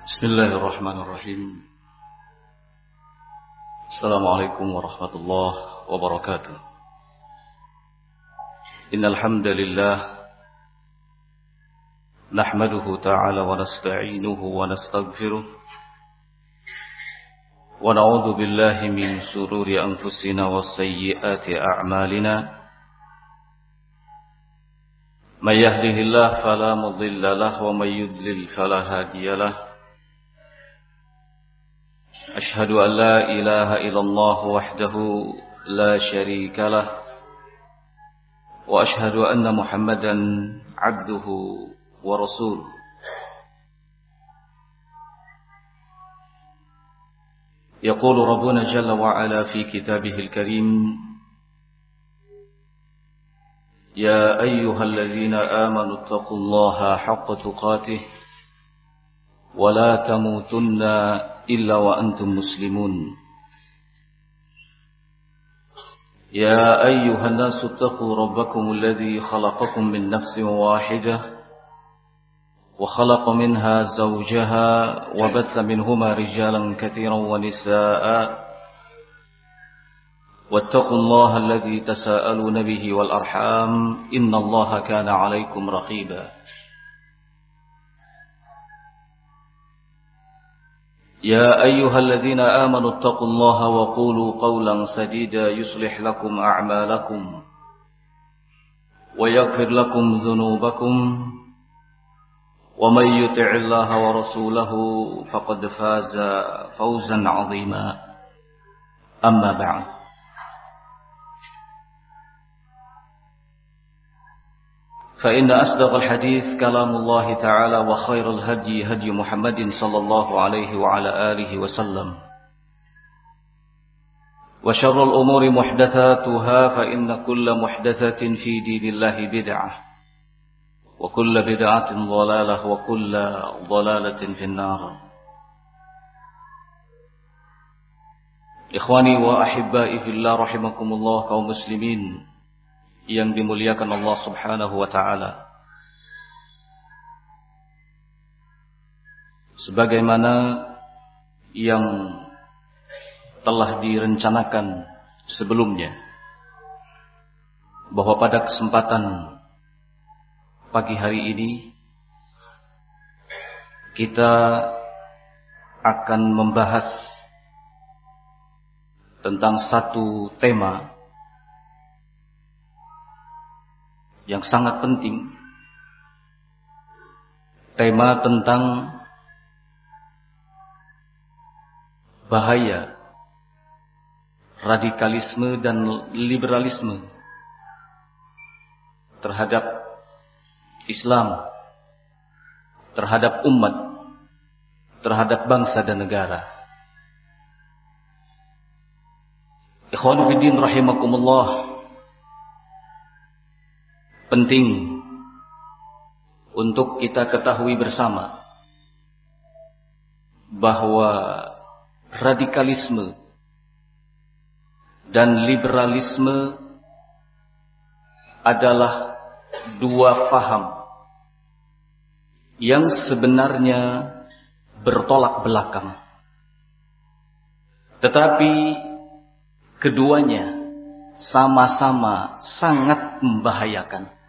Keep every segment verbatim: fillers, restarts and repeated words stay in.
Bismillahirrahmanirrahim. Assalamualaikum warahmatullahi wabarakatuh. Innal hamdalillah nahmaduhu ta'ala wa nasta'inuhu wa nastaghfiruh wa na'udzu billahi min shururi anfusina wa sayyiati a'malina. May yahdihillahu fala mudilla lahu wa may yudlil fala hadiya lahu. أشهد أن لا إله إلا الله وحده لا شريك له وأشهد أن محمدا عبده ورسوله يقول ربنا جل وعلا في كتابه الكريم يا أيها الذين آمنوا اتقوا الله حق تقاته ولا تموتن إلا وأنتم مسلمون يا أيها الناس اتقوا ربكم الذي خلقكم من نفس واحدة وخلق منها زوجها وبث منهما رجالا كثيرا ونساء واتقوا الله الذي تساءلون به والأرحام إن الله كان عليكم رقيبا يا أيها الذين آمنوا اتقوا الله وقولوا قولا سديدا يصلح لكم أعمالكم ويغفر لكم ذنوبكم ومن يطع الله ورسوله فقد فاز فوزا عظيما أما بعد فإن أصدق الحديث كلام الله تعالى وخير الهدي هدي محمد صلى الله عليه وعلى آله وسلم وشر الأمور محدثاتها فإن كل محدثة في دين الله بدعة وكل بدعة ضلالة وكل ضلالة في النار. إخواني وأحبائي في الله رحمكم الله kaum muslimin yang dimuliakan Allah Subhanahu wa ta'ala. Sebagaimana yang telah direncanakan sebelumnya, bahwa pada kesempatan pagi hari ini kita akan membahas tentang satu tema yang sangat penting, tema tentang bahaya radikalisme dan liberalisme terhadap Islam, terhadap umat, terhadap bangsa dan negara. Ikhwanu fiddin rahimakumullah, penting untuk kita ketahui bersama bahwa radikalisme dan liberalisme adalah dua faham yang sebenarnya bertolak belakang, tetapi keduanya sama-sama sangat membahayakan.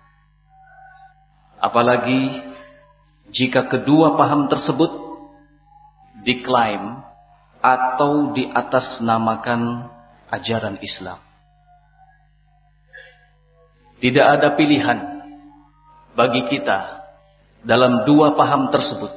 Apalagi jika kedua paham tersebut diklaim atau diatasnamakan ajaran Islam. Tidak ada pilihan bagi kita dalam dua paham tersebut.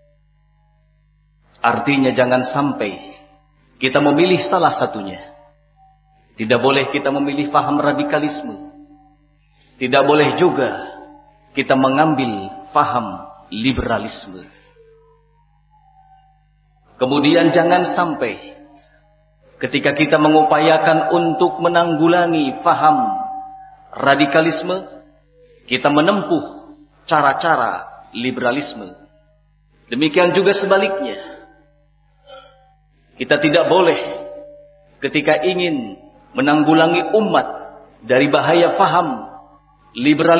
Artinya jangan sampai kita memilih salah satunya. Tidak boleh kita memilih paham radikalisme. Tidak boleh juga kita mengambil paham liberalisme. Kemudian jangan sampai ketika kita mengupayakan untuk menanggulangi paham radikalisme, kita menempuh cara-cara liberalisme. Demikian juga sebaliknya. Kita tidak boleh ketika ingin menanggulangi umat dari bahaya paham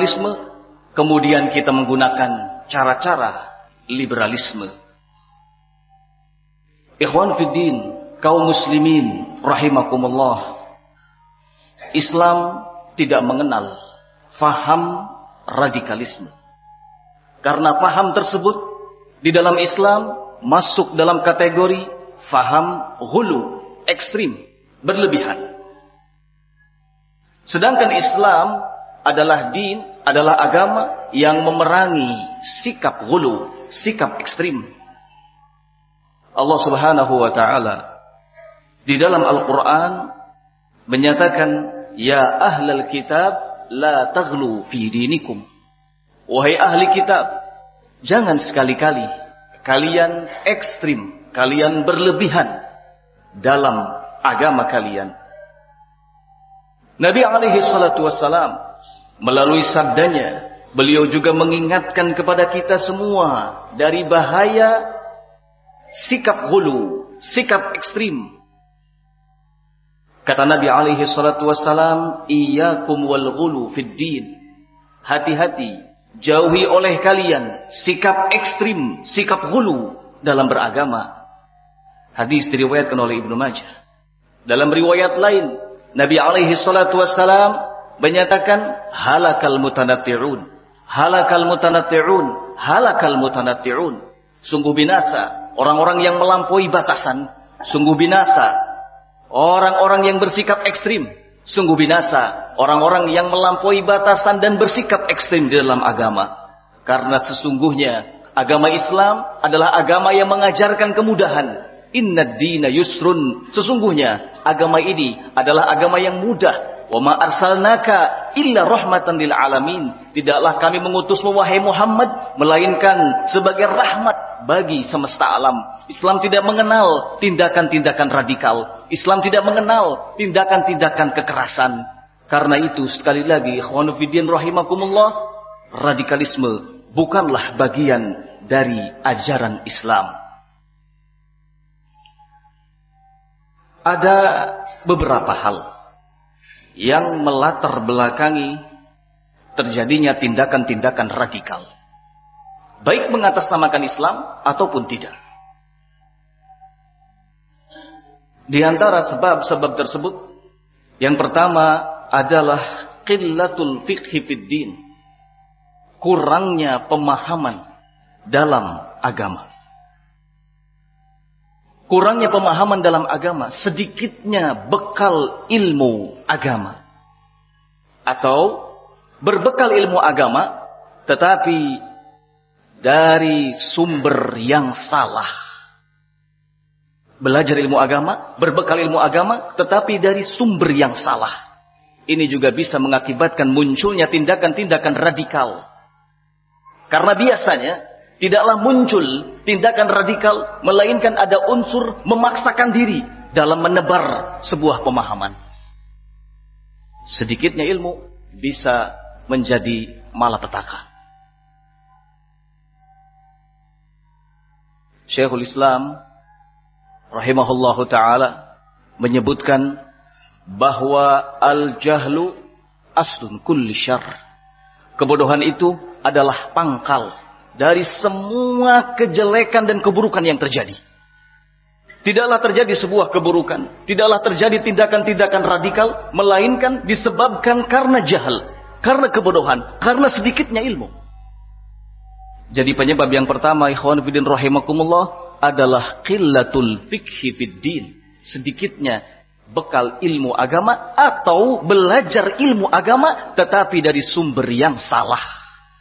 liberalisme, kemudian kita menggunakan cara-cara liberalisme. Ikhwan fiddin, kaum muslimin rahimakumullah. Islam tidak mengenal faham radikalisme. Karena faham tersebut di dalam Islam masuk dalam kategori faham ghulu, ekstrim, berlebihan. Sedangkan Islam adalah din, adalah agama yang memerangi sikap ghulu, sikap ekstrim. Allah Subhanahu wa taala di dalam Al-Qur'an menyatakan, ya ahlal kitab la taghlu fi dinikum. Wahai ahli kitab, jangan sekali-kali kalian ekstrim, kalian berlebihan dalam agama kalian. Nabi alaihi salatu wassalam melalui sabdanya, beliau juga mengingatkan kepada kita semua dari bahaya sikap ghulu, sikap ekstrim. Kata Nabi alaihi salatu wassalam, iyyakum wal ghulu fid din. Hati-hati, jauhi oleh kalian sikap ekstrim, sikap ghulu dalam beragama. Hadis diriwayatkan oleh Ibnu Majah. Dalam riwayat lain, Nabi alaihi salatu wassalam menyatakan, halakal mutanatti'un, halakal mutanatti'un, halakal mutanatti'un. Sungguh binasa orang-orang yang melampaui batasan, sungguh binasa orang-orang yang bersikap ekstrim, sungguh binasa orang-orang yang melampaui batasan dan bersikap ekstrim di dalam agama. Karena sesungguhnya agama Islam adalah agama yang mengajarkan kemudahan. Innad dina yusrun, sesungguhnya agama ini adalah agama yang mudah. Wa ma arsalnaka illa rahmatan lil alamin. Tidaklah kami mengutusmu wahai Muhammad melainkan sebagai rahmat bagi semesta alam. Islam tidak mengenal tindakan-tindakan radikal. Islam tidak mengenal tindakan-tindakan kekerasan. Karena itu sekali lagi ikhwanu fiddin rahimakumullah, radikalisme bukanlah bagian dari ajaran Islam. Ada beberapa hal yang melatar belakangi terjadinya tindakan-tindakan radikal, baik mengatasnamakan Islam ataupun tidak. Di antara sebab-sebab tersebut, yang pertama adalah qillatul fiqhi fid din, kurangnya pemahaman dalam agama. Kurangnya pemahaman dalam agama, sedikitnya bekal ilmu agama. Atau berbekal ilmu agama, tetapi dari sumber yang salah. Belajar ilmu agama, berbekal ilmu agama, tetapi dari sumber yang salah. Ini juga bisa mengakibatkan munculnya tindakan-tindakan radikal. Karena biasanya tidaklah muncul tindakan radikal, melainkan ada unsur memaksakan diri dalam menebar sebuah pemahaman. Sedikitnya ilmu bisa menjadi malapetaka. Syekhul Islam rahimahullahu ta'ala menyebutkan bahwa al-jahlu aslun kulli syarr. Kebodohan itu adalah pangkal dari semua kejelekan dan keburukan yang terjadi. Tidaklah terjadi sebuah keburukan, tidaklah terjadi tindakan-tindakan radikal, melainkan disebabkan karena jahal, karena kebodohan, karena sedikitnya ilmu. Jadi penyebab yang pertama, ikhwan fillah rahimakumullah, adalah qillatul fiqhi fid din, sedikitnya bekal ilmu agama atau belajar ilmu agama tetapi dari sumber yang salah.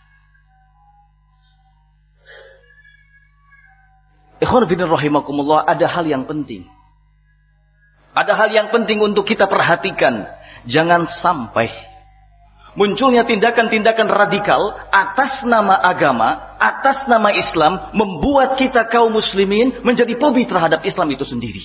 Ikhwan fillah rahimakumullah, ada hal yang penting. Ada hal yang penting untuk kita perhatikan. Jangan sampai munculnya tindakan-tindakan radikal atas nama agama, atas nama Islam, membuat kita kaum muslimin menjadi fobi terhadap Islam itu sendiri.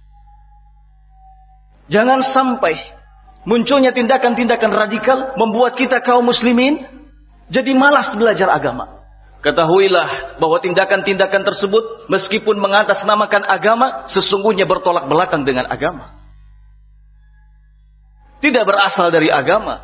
Jangan sampai munculnya tindakan-tindakan radikal membuat kita kaum muslimin jadi malas belajar agama. Ketahuilah bahwa tindakan-tindakan tersebut meskipun mengatasnamakan agama, sesungguhnya bertolak belakang dengan agama. Tidak berasal dari agama.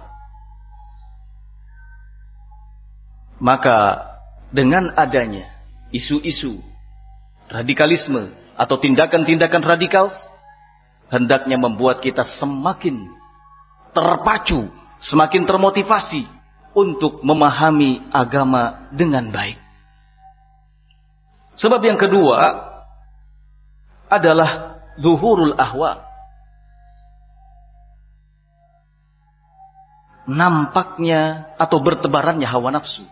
Maka dengan adanya isu-isu radikalisme atau tindakan-tindakan radikal hendaknya membuat kita semakin terpacu, semakin termotivasi untuk memahami agama dengan baik. Sebab yang kedua adalah zuhurul ahwa. Nampaknya atau bertebarannya hawa nafsu.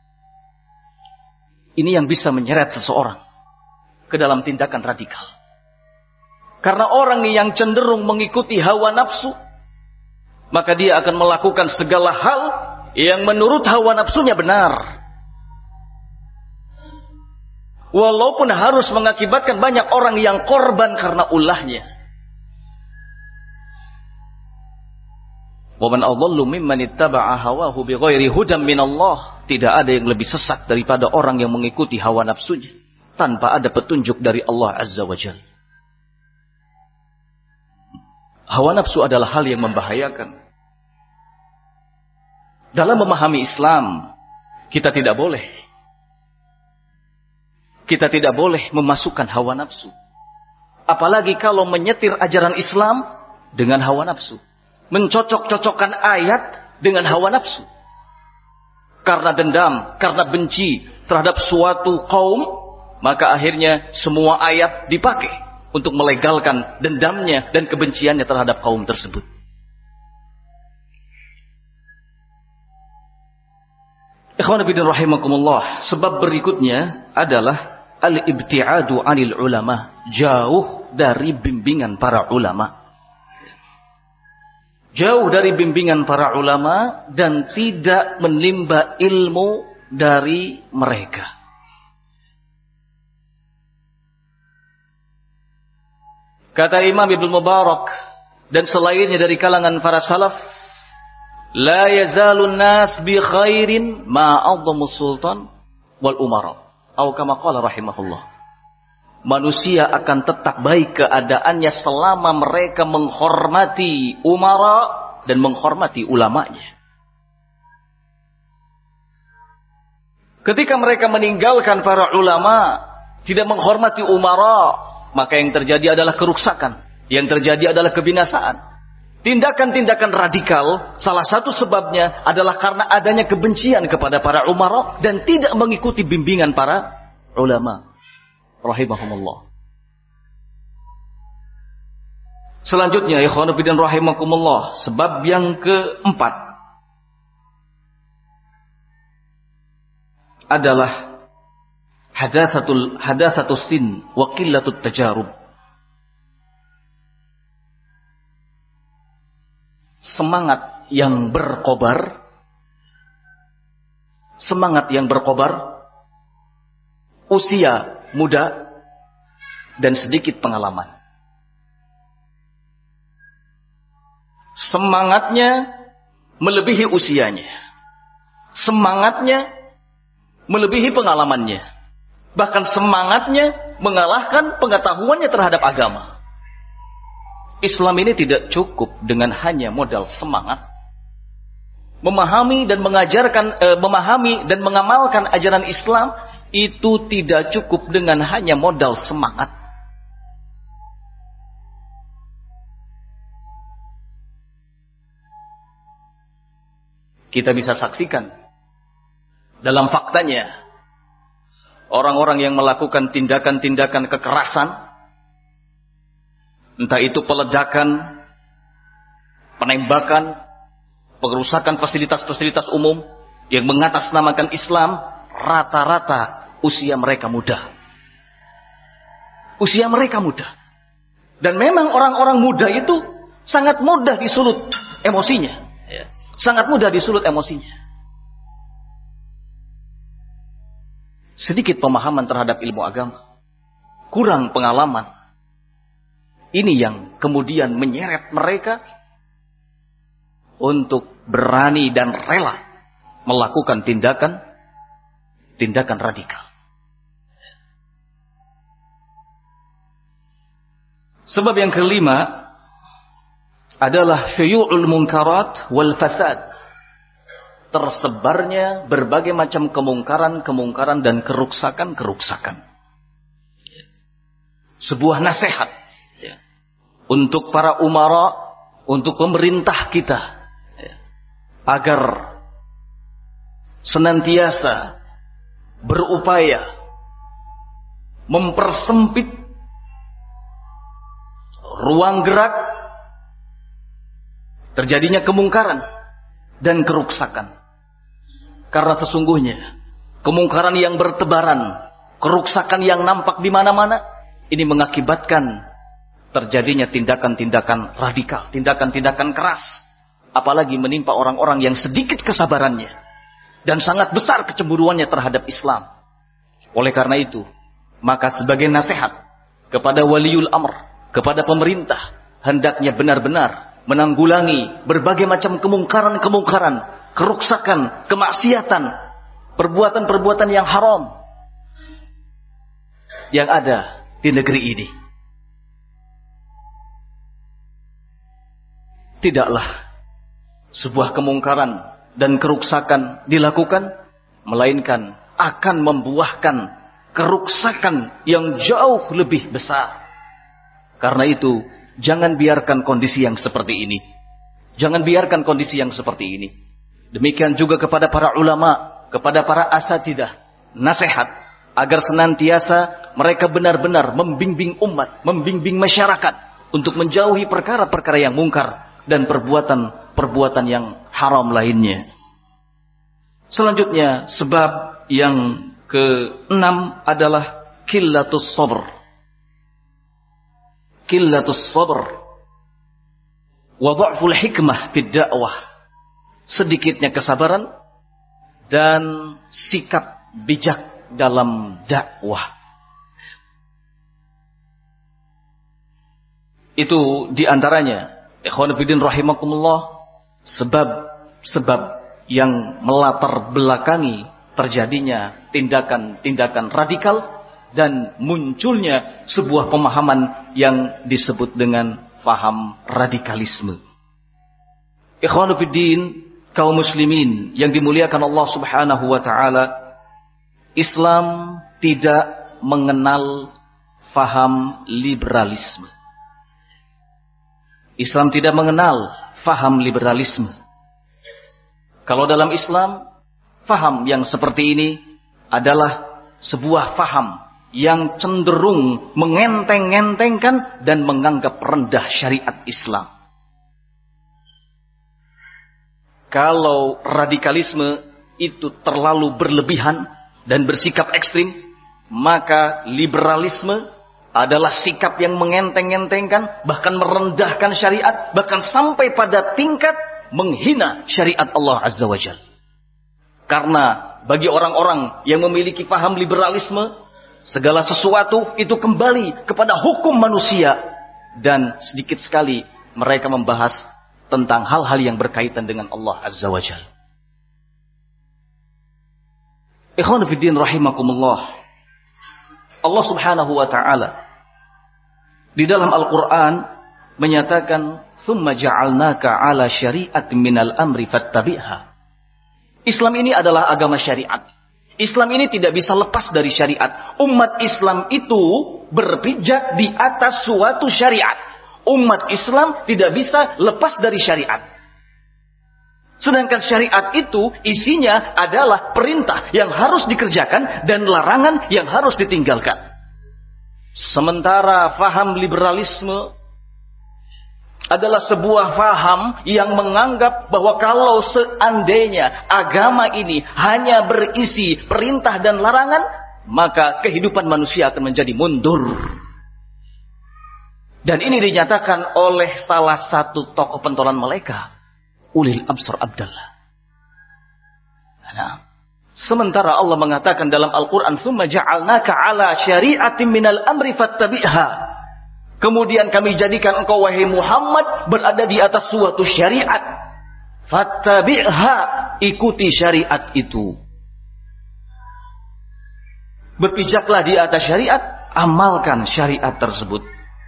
Ini yang bisa menyeret seseorang ke dalam tindakan radikal. Karena orang yang cenderung mengikuti hawa nafsu, maka dia akan melakukan segala hal yang menurut hawa nafsunya benar. Walaupun harus mengakibatkan banyak orang yang korban karena ulahnya. Wa man adhallu mimman ittaba'a hawahu bighairi hudan minallah. Tidak ada yang lebih sesat daripada orang yang mengikuti hawa nafsunya tanpa ada petunjuk dari Allah Azza wa Jalla. Hawa nafsu adalah hal yang membahayakan. Dalam memahami Islam, kita tidak boleh kita tidak boleh memasukkan hawa nafsu. Apalagi kalau menyetir ajaran Islam dengan hawa nafsu. Mencocok-cocokkan ayat dengan hawa nafsu. Karena dendam, karena benci terhadap suatu kaum, maka akhirnya semua ayat dipakai untuk melegalkan dendamnya dan kebenciannya terhadap kaum tersebut. Ikhwan fillah rahimakumullah, sebab berikutnya adalah al-ibti'adu 'anil ulama, jauh dari bimbingan para ulama. Jauh dari bimbingan para ulama dan tidak menimba ilmu dari mereka. Kata Imam Ibnu Mubarak dan selainnya dari kalangan para salaf, la yazalun nas bi khairin ma a'dhamu sultan wal umara. Atau kama qala rahimahullah. Manusia akan tetap baik keadaannya selama mereka menghormati umara dan menghormati ulamanya. Ketika mereka meninggalkan para ulama, tidak menghormati umara, maka yang terjadi adalah keruksakan, yang terjadi adalah kebinasaan. Tindakan-tindakan radikal, salah satu sebabnya adalah karena adanya kebencian kepada para umara dan tidak mengikuti bimbingan para ulama. Rahimahumullah. Selanjutnya, ikhwanu fillah rahimakumullah, sebab yang keempat adalah hadatsatul hadatsatus sin wa qillatut tajarub. Semangat yang berkobar, semangat yang berkobar, usia muda dan sedikit pengalaman. Semangatnya melebihi usianya. Semangatnya melebihi pengalamannya. Bahkan semangatnya mengalahkan pengetahuannya terhadap agama. Islam ini tidak cukup dengan hanya modal semangat. Memahami dan mengajarkan, eh, memahami dan mengamalkan ajaran Islam itu tidak cukup dengan hanya modal semangat. Kita bisa saksikan dalam faktanya orang-orang yang melakukan tindakan-tindakan kekerasan, entah itu peledakan, penembakan, pengerusakan fasilitas-fasilitas umum yang mengatasnamakan Islam, rata-rata usia mereka muda. Usia mereka muda. Dan memang orang-orang muda itu sangat mudah disulut emosinya. Sangat mudah disulut emosinya. Sedikit pemahaman terhadap ilmu agama. Kurang pengalaman. Ini yang kemudian menyeret mereka untuk berani dan rela melakukan tindakan tindakan radikal. Sebab yang kelima adalah syuyu'ul munkarat wal fasad. Tersebarnya berbagai macam kemungkaran-kemungkaran dan keruksakan-keruksakan. sebuah nasihat ya, untuk para umara, untuk pemerintah kita ya, agar senantiasa berupaya mempersempit ruang gerak terjadinya kemungkaran dan keruksakan. Karena sesungguhnya kemungkaran yang bertebaran, keruksakan yang nampak di mana-mana, ini mengakibatkan terjadinya tindakan-tindakan radikal, tindakan-tindakan keras, apalagi menimpa orang-orang yang sedikit kesabarannya dan sangat besar kecemburuannya terhadap Islam. Oleh karena itu, maka sebagai nasihat kepada waliul amr, kepada pemerintah, hendaknya benar-benar menanggulangi berbagai macam kemungkaran-kemungkaran, keruksakan, kemaksiatan, perbuatan-perbuatan yang haram yang ada di negeri ini. Tidaklah sebuah kemungkaran dan keruksakan dilakukan, melainkan akan membuahkan keruksakan yang jauh lebih besar. Karena itu, jangan biarkan kondisi yang seperti ini. Jangan biarkan kondisi yang seperti ini. Demikian juga kepada para ulama, kepada para asatidah, nasihat agar senantiasa mereka benar-benar membimbing umat, membimbing masyarakat untuk menjauhi perkara-perkara yang mungkar dan perbuatan-perbuatan yang haram lainnya. Selanjutnya, sebab yang keenam adalah qillatus sabr. Qillatus sabr wa dha'ful hikmah fid da'wah. Sedikitnya kesabaran dan sikap bijak dalam dakwah. Itu diantaranya, ikhwan fillah rahimakumullah, sebab-sebab yang melatar belakangi terjadinya tindakan-tindakan radikal dan munculnya sebuah pemahaman yang disebut dengan paham radikalisme. Ikhwan fillah, kaum muslimin yang dimuliakan Allah Subhanahu wa taala, Islam tidak mengenal faham liberalisme. Islam tidak mengenal faham liberalisme. Kalau dalam Islam, faham yang seperti ini adalah sebuah faham yang cenderung mengenteng-entengkan dan menganggap rendah syariat Islam. Kalau radikalisme itu terlalu berlebihan dan bersikap ekstrim, maka liberalisme adalah sikap yang mengenteng-entengkan, bahkan merendahkan syariat, bahkan sampai pada tingkat menghina syariat Allah Azza wa Jalla. Karena bagi orang-orang yang memiliki paham liberalisme, segala sesuatu itu kembali kepada hukum manusia, dan sedikit sekali mereka membahas tentang hal-hal yang berkaitan dengan Allah Azza wa Jalla. Ikhwan fillah rahimakumullah, Allah Subhanahu wa taala di dalam Al-Qur'an menyatakan, "Tsumma ja'alnaka 'ala syari'atin minal amri fattabi'ha." Islam ini adalah agama syariat. Islam ini tidak bisa lepas dari syariat. Umat Islam itu berpijak di atas suatu syariat. Umat Islam tidak bisa lepas dari syariat. Sedangkan syariat itu isinya adalah perintah yang harus dikerjakan dan larangan yang harus ditinggalkan. Sementara faham liberalisme adalah sebuah faham yang menganggap bahwa kalau seandainya agama ini hanya berisi perintah dan larangan, maka kehidupan manusia akan menjadi mundur. Dan ini dinyatakan oleh salah satu tokoh pentolan mereka, Ulil Absar Abdallah. Nah, sementara Allah mengatakan dalam Al-Quran, "Tsumma ja'alnaka 'ala syari'atin minal amri fattabi'ha." Kemudian kami jadikan engkau wahai Muhammad berada di atas suatu syariat. Fattabi'ha, ikuti syariat itu. Berpijaklah di atas syariat, amalkan syariat tersebut.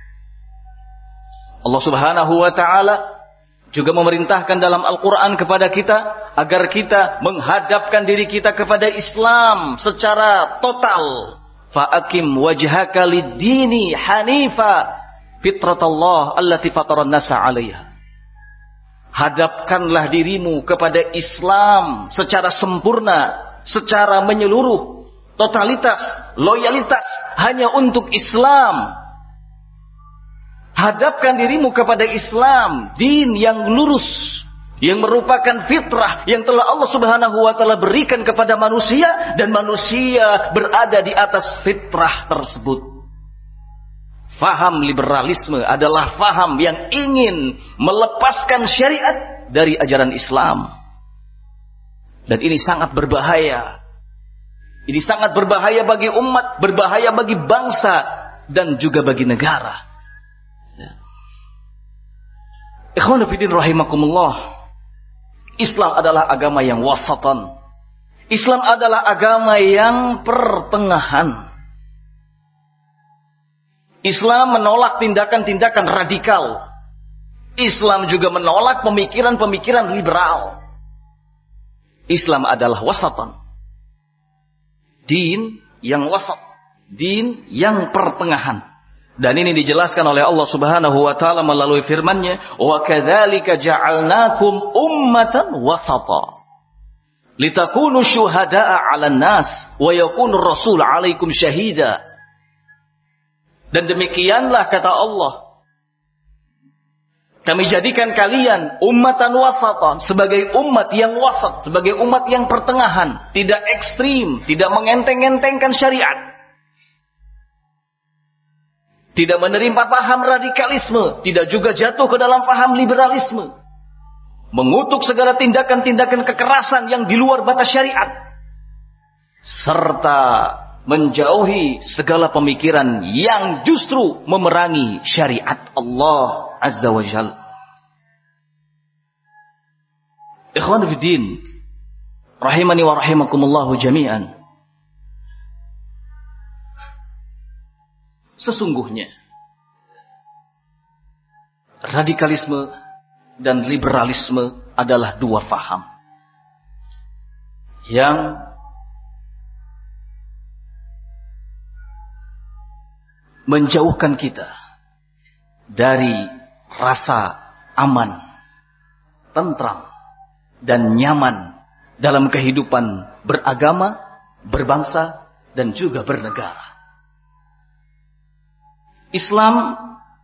Allah Subhanahu wa taala juga memerintahkan dalam Al-Quran kepada kita agar kita menghadapkan diri kita kepada Islam secara total, Fa'akim wajhaka lid-dini hanifa fitratallah allati fataran nasa 'alaiha. Hadapkanlah dirimu kepada Islam secara sempurna, secara menyeluruh, totalitas, loyalitas hanya untuk Islam. Hadapkan dirimu kepada Islam, din yang lurus, yang merupakan fitrah yang telah Allah Subhanahu wa taala berikan kepada manusia, dan manusia berada di atas fitrah tersebut. Faham liberalisme adalah faham yang ingin melepaskan syariat dari ajaran Islam. Dan ini sangat berbahaya. Ini sangat berbahaya bagi umat, berbahaya bagi bangsa, dan juga bagi negara. Ya. Ikhwanu fillah rahimakumullah. Islam adalah agama yang wasatan. Islam adalah agama yang pertengahan. Islam menolak tindakan-tindakan radikal. Islam juga menolak pemikiran-pemikiran liberal. Islam adalah wasatan. Din yang wasat. Din yang pertengahan. Dan ini dijelaskan oleh Allah Subhanahu wa taala melalui firman-Nya, "Wa kadzalika ja'alnakum ummatan wasata. Litakunu syuhada'a 'alan nas wa yakunu rasul 'alaikum syahida." Dan demikianlah kata Allah, kami jadikan kalian ummatan wasatan, sebagai umat yang wasat, sebagai umat yang pertengahan, tidak ekstrim, tidak mengenteng-entengkan syariat, tidak menerima paham radikalisme, tidak juga jatuh ke dalam paham liberalisme, mengutuk segala tindakan-tindakan kekerasan yang di luar batas syariat, serta menjauhi segala pemikiran yang justru memerangi syariat Allah Azza wa Jalla. Ikhwan fiddin, rahimani wa rahimakumullahu jami'an. Sesungguhnya radikalisme dan liberalisme adalah dua faham yang menjauhkan kita dari rasa aman, tentram, dan nyaman dalam kehidupan beragama, berbangsa, dan juga bernegara. Islam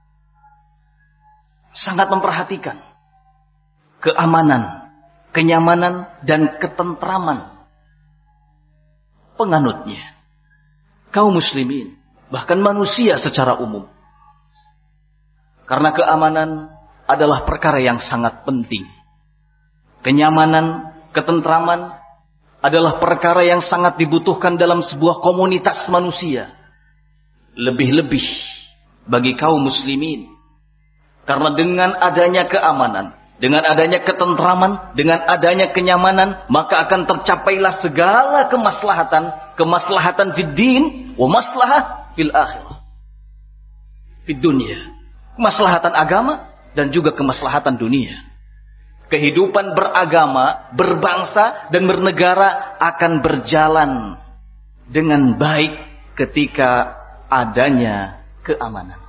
sangat memperhatikan keamanan, kenyamanan, dan ketentraman penganutnya, kaum muslimin, bahkan manusia secara umum. Karena keamanan adalah perkara yang sangat penting. Kenyamanan, ketentraman adalah perkara yang sangat dibutuhkan dalam sebuah komunitas manusia. Lebih-lebih bagi kaum muslimin. Karena dengan adanya keamanan, dengan adanya ketentraman, dengan adanya kenyamanan, maka akan tercapailah segala kemaslahatan, kemaslahatan fid din wa maslahah fil akhirah, fid dunya, kemaslahatan agama dan juga kemaslahatan dunia. Kehidupan beragama, berbangsa dan bernegara akan berjalan dengan baik ketika adanya keamanan.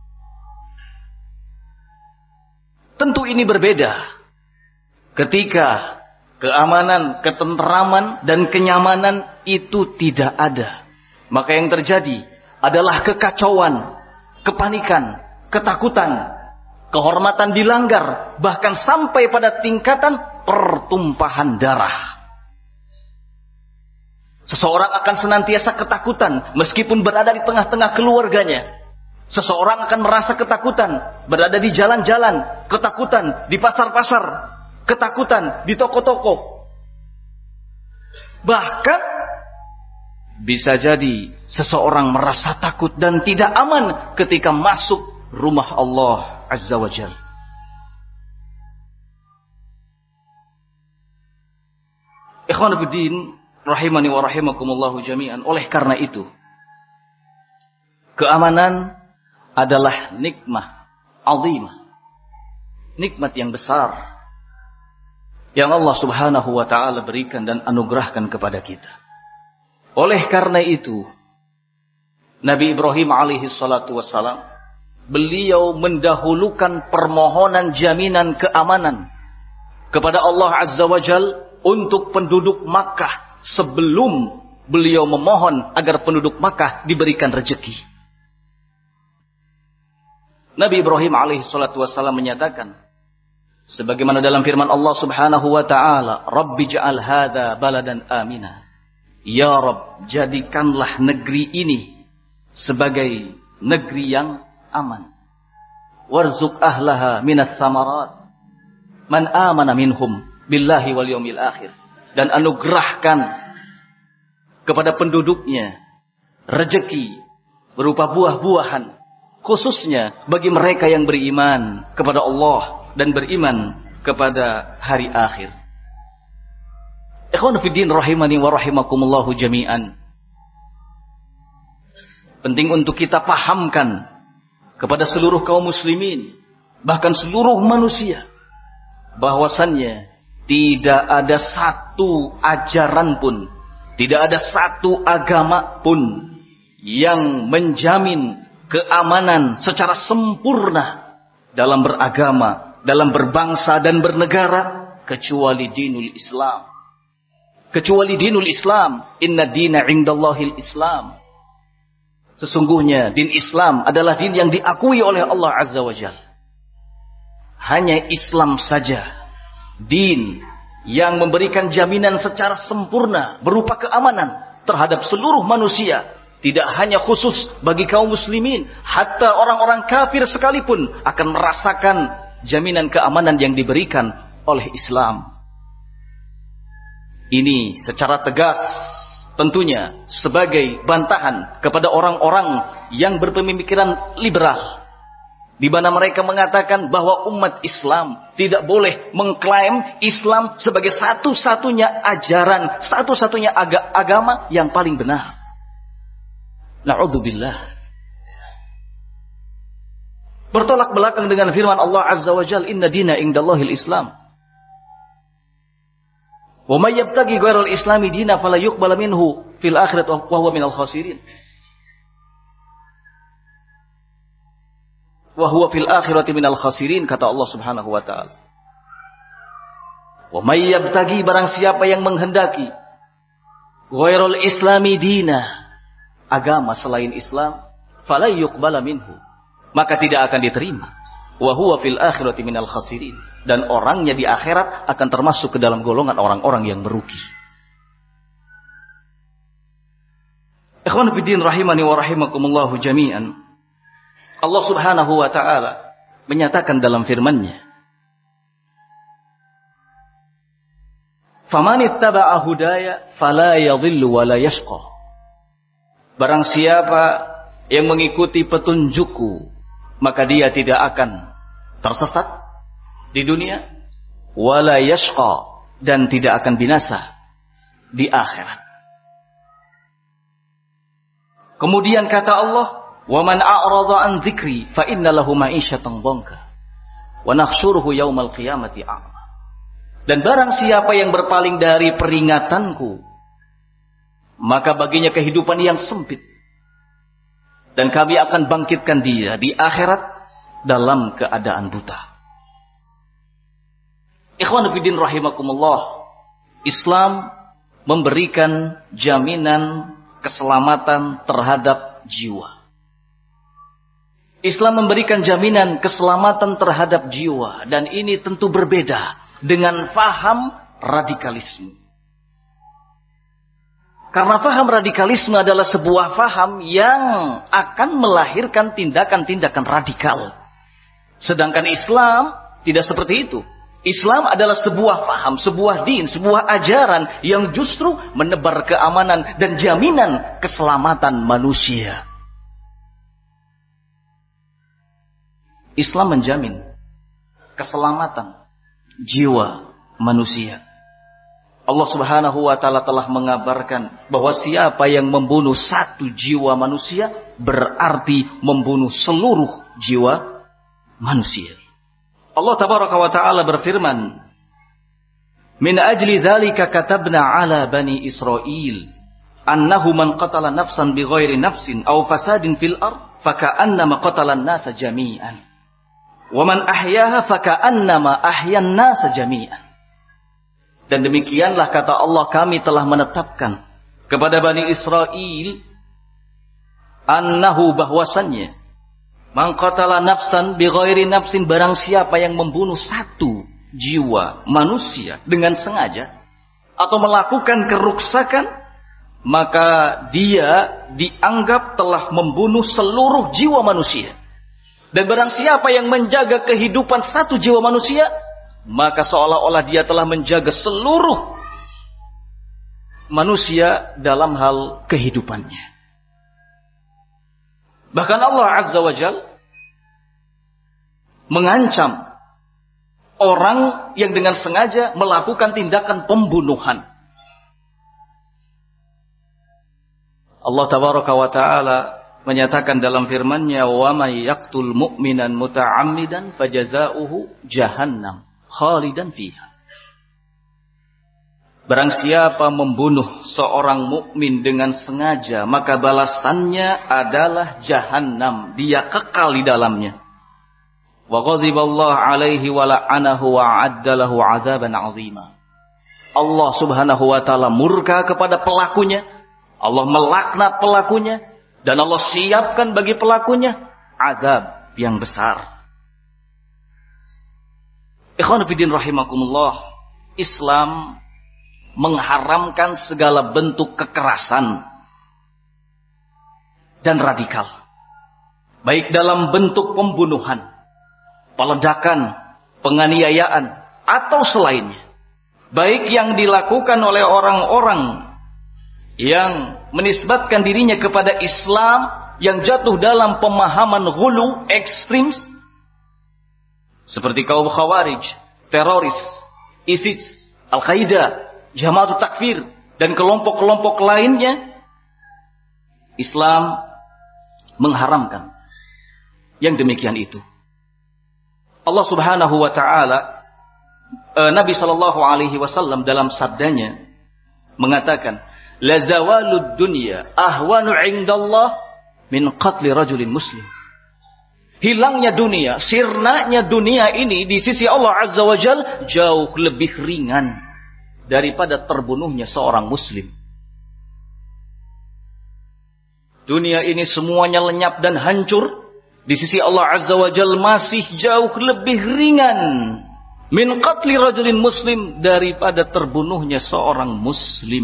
Tentu ini berbeda ketika keamanan, ketentraman dan kenyamanan itu tidak ada. Maka yang terjadi adalah kekacauan, kepanikan, ketakutan, kehormatan dilanggar, bahkan sampai pada tingkatan pertumpahan darah. Seseorang akan senantiasa ketakutan meskipun berada di tengah-tengah keluarganya. Seseorang akan merasa ketakutan berada di jalan-jalan, ketakutan di pasar-pasar, ketakutan di toko-toko. Bahkan bisa jadi seseorang merasa takut dan tidak aman ketika masuk rumah Allah Azza wa Jalla. Ikhwan fillah rahimani wa rahimakumullahu jami'an. Oleh karena itu, keamanan adalah nikmah azimah, nikmat yang besar yang Allah Subhanahu wa taala berikan dan anugerahkan kepada kita. Oleh karena itu, Nabi Ibrahim alaihi salatu wassalam, beliau mendahulukan permohonan jaminan keamanan kepada Allah Azza wa Jal untuk penduduk Makkah sebelum beliau memohon agar penduduk Makkah diberikan rezeki. Nabi Ibrahim alaihi salatu wassalam menyatakan, sebagaimana dalam firman Allah Subhanahu wa taala, "Rabbi ja'al hadza baladan amina." Ya Rabb, jadikanlah negeri ini sebagai negeri yang aman. Warzuq ahlaha minas samarat man amana minhum billahi wal yawmil akhir. Dan anugerahkan kepada penduduknya rezeki berupa buah-buahan, khususnya bagi mereka yang beriman kepada Allah dan beriman kepada hari akhir. Ikhwan fiddin rahimani wa rahimakumullahu jami'an. Penting untuk kita pahamkan kepada seluruh kaum muslimin, bahkan seluruh manusia, bahwasannya tidak ada satu ajaran pun, tidak ada satu agama pun yang menjamin keamanan secara sempurna dalam beragama, dalam berbangsa dan bernegara, kecuali dinul Islam. Kecuali dinul Islam. Inna dina indallahil Islam. Sesungguhnya din Islam adalah din yang diakui oleh Allah Azza wa Jalla. Hanya Islam saja din yang memberikan jaminan secara sempurna berupa keamanan terhadap seluruh manusia. Tidak hanya khusus bagi kaum muslimin, hatta orang-orang kafir sekalipun akan merasakan jaminan keamanan yang diberikan oleh Islam. Ini secara tegas tentunya sebagai bantahan kepada orang-orang yang berpemikiran liberal, di mana mereka mengatakan bahwa umat Islam tidak boleh mengklaim Islam sebagai satu-satunya ajaran, satu-satunya aga- agama yang paling benar. Na'udzubillah. Bertolak belakang dengan firman Allah Azza wa Jalla, "Inna dina indallahil Islam." Wa may yabtaghi ghairal islami dina fala yuqbal minhu fil akhirati wa huwa minal khasirin. Wa huwa fil akhirati minal khasirin, kata Allah Subhanahu wa taala. Wa may yabtaghi, barang siapa yang menghendaki, ghairal islami dina, agama selain Islam, fala yuqbal minhu, maka tidak akan diterima. Wa huwa fil akhirati minal khasirin, dan orangnya di akhirat akan termasuk ke dalam golongan orang-orang yang merugi. Ikhwan fiddin rahimani wa rahimakumullahu jami'an. Allah Subhanahu wa taala menyatakan dalam firman-Nya, "Faman ittaba'a hudaya fala yadhillu wa la yashqa." Barang siapa yang mengikuti petunjukku, maka dia tidak akan tersesat di dunia, wala yashqa, dan tidak akan binasa di akhirat. Kemudian kata Allah, "Wa man a'rada an dzikri fa inna lahu ma'isyatan dhanka wa nahsyuruhu yaumal qiyamati a'ma." Dan barang siapa yang berpaling dari peringatanku, maka baginya kehidupan yang sempit, dan kami akan bangkitkan dia di akhirat dalam keadaan buta. Ikhwan fillah rahimakumullah, Islam memberikan jaminan keselamatan terhadap jiwa. Islam memberikan jaminan keselamatan terhadap jiwa, dan ini tentu berbeda dengan faham radikalisme. Karena faham radikalisme adalah sebuah faham yang akan melahirkan tindakan-tindakan radikal. Sedangkan Islam tidak seperti itu. Islam adalah sebuah faham, sebuah din, sebuah ajaran yang justru menebar keamanan dan jaminan keselamatan manusia. Islam menjamin keselamatan jiwa manusia. Allah Subhanahu wa taala telah mengabarkan bahwa siapa yang membunuh satu jiwa manusia berarti membunuh seluruh jiwa manusia. Allah tabaraka wa taala berfirman, "Min ajli dzalika katabna 'ala bani Israil annahu man qatala nafsan bighairi nafsin aw fasadin fil ard faka'annama qatala an-nasa jami'an wa man ahyaha faka'annama ahyan nasa jami'an. Dan demikianlah kata Allah, kami telah menetapkan kepada Bani Israel annahu bahwasannya man qatala nafsan bighairi nafsin, barang siapa yang membunuh satu jiwa manusia dengan sengaja atau melakukan keruksakan, maka dia dianggap telah membunuh seluruh jiwa manusia. Dan barang siapa yang menjaga kehidupan satu jiwa manusia, maka seolah-olah dia telah menjaga seluruh manusia dalam hal kehidupannya. Bahkan Allah Azza wa Jalla mengancam orang yang dengan sengaja melakukan tindakan pembunuhan. Allah Tabaraka wa Ta'ala menyatakan dalam firman-Nya, "Wa may yaqtul mu'minan muta'ammidan fajaza'uhu jahannam khalidan fiha." Barang siapa membunuh seorang mukmin dengan sengaja, maka balasannya adalah jahannam, dia kekal di dalamnya. Wa ghadiballahu alaihi wa la'anahu wa 'adda lahu 'adzaban 'azima. Allah Subhanahu wa taala murka kepada pelakunya, Allah melaknat pelakunya, dan Allah siapkan bagi pelakunya azab yang besar. Ikhwan fillah rahimakumullah, Islam mengharamkan segala bentuk kekerasan dan radikal, baik dalam bentuk pembunuhan, peledakan, penganiayaan, atau selainnya. Baik yang dilakukan oleh orang-orang yang menisbatkan dirinya kepada Islam, yang jatuh dalam pemahaman ghulu, ekstrim, seperti kaum Khawarij, teroris, ISIS, Al-Qaeda, Jamaatul Takfir, dan kelompok-kelompok lainnya. Islam mengharamkan yang demikian itu. Allah Subhanahu wa taala, eh, Nabi sallallahu alaihi wasallam dalam sabdanya mengatakan, "La zawalud dunya ahwanu 'indallah min qatli rajulin muslim." Hilangnya dunia, sirnanya dunia ini di sisi Allah Azza wa Jalla jauh lebih ringan daripada terbunuhnya seorang muslim. Dunia ini semuanya lenyap dan hancur, di sisi Allah Azza wa Jalla masih jauh lebih ringan min qatli rajulin muslim daripada terbunuhnya seorang muslim.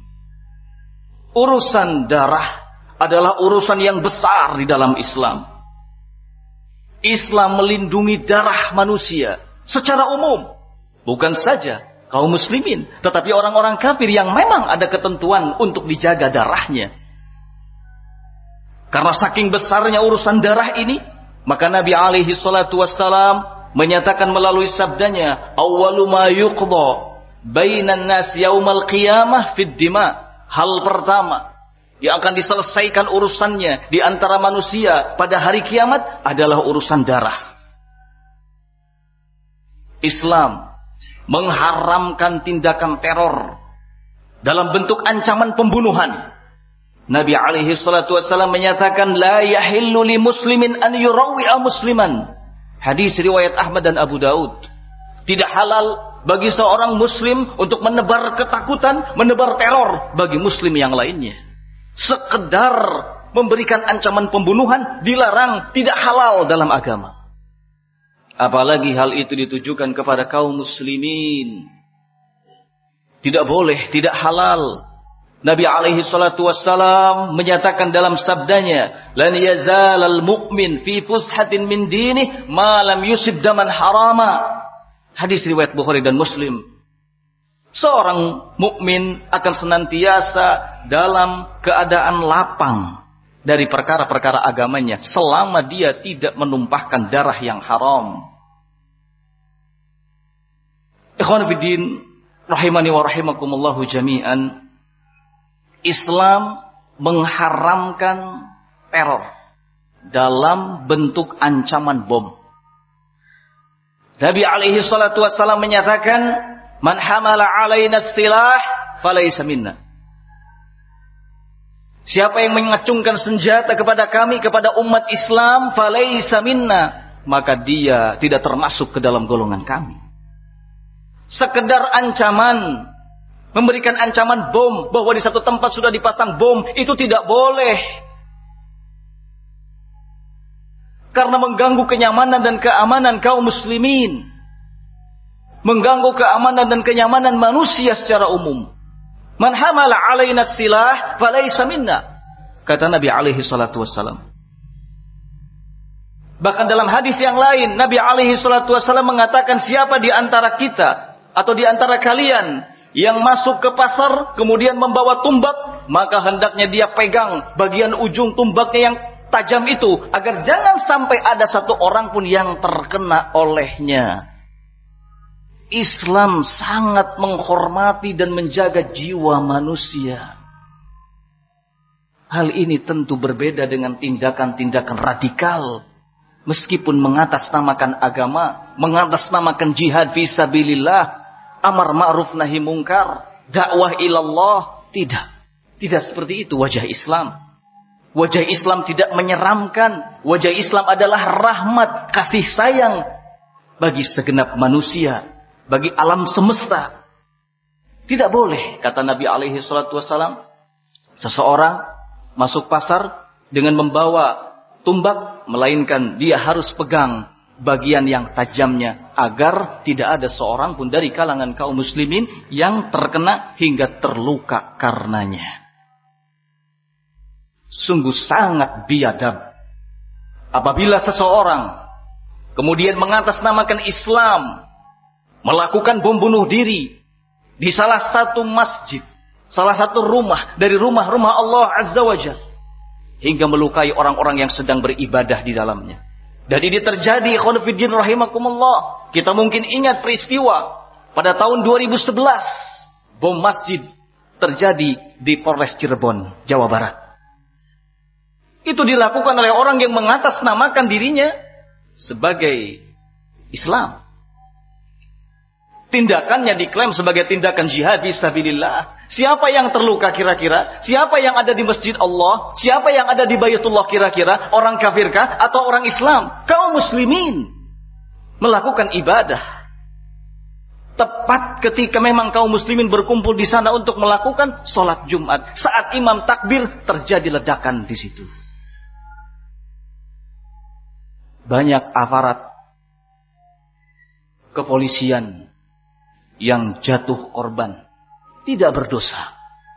Urusan darah adalah urusan yang besar di dalam Islam. Islam melindungi darah manusia secara umum, bukan saja kaum muslimin, tetapi orang-orang kafir yang memang ada ketentuan untuk dijaga darahnya. Karena saking besarnya urusan darah ini, maka Nabi alaihi salatu wassalam menyatakan melalui sabdanya, "Awwalu ma yuqda bainan nas yaumal qiyamah fid dima." Hal pertama yang akan diselesaikan urusannya di antara manusia pada hari kiamat adalah urusan darah. Islam mengharamkan tindakan teror dalam bentuk ancaman pembunuhan. Nabi alaihi salatu wassalam menyatakan, "La yahillu li muslimin an yurawwi'a musliman." Hadis riwayat Ahmad dan Abu Daud. Tidak halal bagi seorang muslim untuk menebar ketakutan, menebar teror bagi muslim yang lainnya. Sekedar memberikan ancaman pembunuhan dilarang, tidak halal dalam agama. Apalagi hal itu ditujukan kepada kaum muslimin. Tidak boleh, tidak halal. Nabi alaihi salatu wassalam menyatakan dalam sabdanya, "Lan yazalal mu'min fi fushatin min dinih ma lam yusib daman harama." Hadis riwayat Bukhari dan Muslim. Seorang mukmin akan senantiasa dalam keadaan lapang dari perkara-perkara agamanya selama dia tidak menumpahkan darah yang haram. Ikhwan fiddin rahimani wa rahimakumullahu jami'an. Islam mengharamkan teror dalam bentuk ancaman bom. Nabi alaihi salatu wassalam menyatakan, "Man hamala alaina silah falaysa minna." Siapa yang mengacungkan senjata kepada kami, kepada umat Islam, falaysa minna, maka dia tidak termasuk ke dalam golongan kami. Sekedar ancaman, memberikan ancaman bom, bahwa di satu tempat sudah dipasang bom, itu tidak boleh. Karena mengganggu kenyamanan dan keamanan kaum muslimin. Mengganggu keamanan dan kenyamanan manusia secara umum. Man hamala alaina silah falaysa minna, kata Nabi alaihi salatu wassalam. Bahkan dalam hadis yang lain, Nabi alaihi salatu wassalam mengatakan, siapa di antara kita atau di antara kalian yang masuk ke pasar kemudian membawa tumbak, maka hendaknya dia pegang bagian ujung tumbaknya yang tajam itu, agar jangan sampai ada satu orang pun yang terkena olehnya. Islam sangat menghormati dan menjaga jiwa manusia. Hal ini tentu berbeda dengan tindakan-tindakan radikal. Meskipun mengatasnamakan agama, mengatasnamakan jihad fisabilillah, amar ma'ruf nahi mungkar, dakwah ilallah, tidak. Tidak seperti itu wajah Islam. Wajah Islam tidak menyeramkan. Wajah Islam adalah rahmat, kasih sayang bagi segenap manusia, bagi alam semesta. Tidak boleh, kata Nabi alaihi salatu wassalam, seseorang masuk pasar dengan membawa tumbak, melainkan dia harus pegang bagian yang tajamnya, agar tidak ada seorang pun dari kalangan kaum muslimin yang terkena hingga terluka karenanya. Sungguh sangat biadab apabila seseorang kemudian mengatasnamakan Islam, melakukan bom bunuh diri di salah satu masjid, salah satu rumah dari rumah-rumah Allah Azza wa Jalla, hingga melukai orang-orang yang sedang beribadah di dalamnya. Dan ini terjadi, ikhwan fillah rahimakumullah. Kita mungkin ingat peristiwa pada tahun dua ribu sebelas, bom masjid terjadi di Polres Cirebon, Jawa Barat. Itu dilakukan oleh orang yang mengatasnamakan dirinya sebagai Islam. Tindakannya diklaim sebagai tindakan jihad fisabilillah. Siapa yang terluka kira-kira? Siapa yang ada di masjid Allah? Siapa yang ada di Baitullah kira-kira? Orang kafirkah atau orang Islam? Kaum muslimin melakukan ibadah. Tepat ketika memang kaum muslimin berkumpul di sana untuk melakukan sholat Jumat, saat imam takbir, terjadi ledakan di situ. Banyak aparat kepolisian yang jatuh korban, tidak berdosa.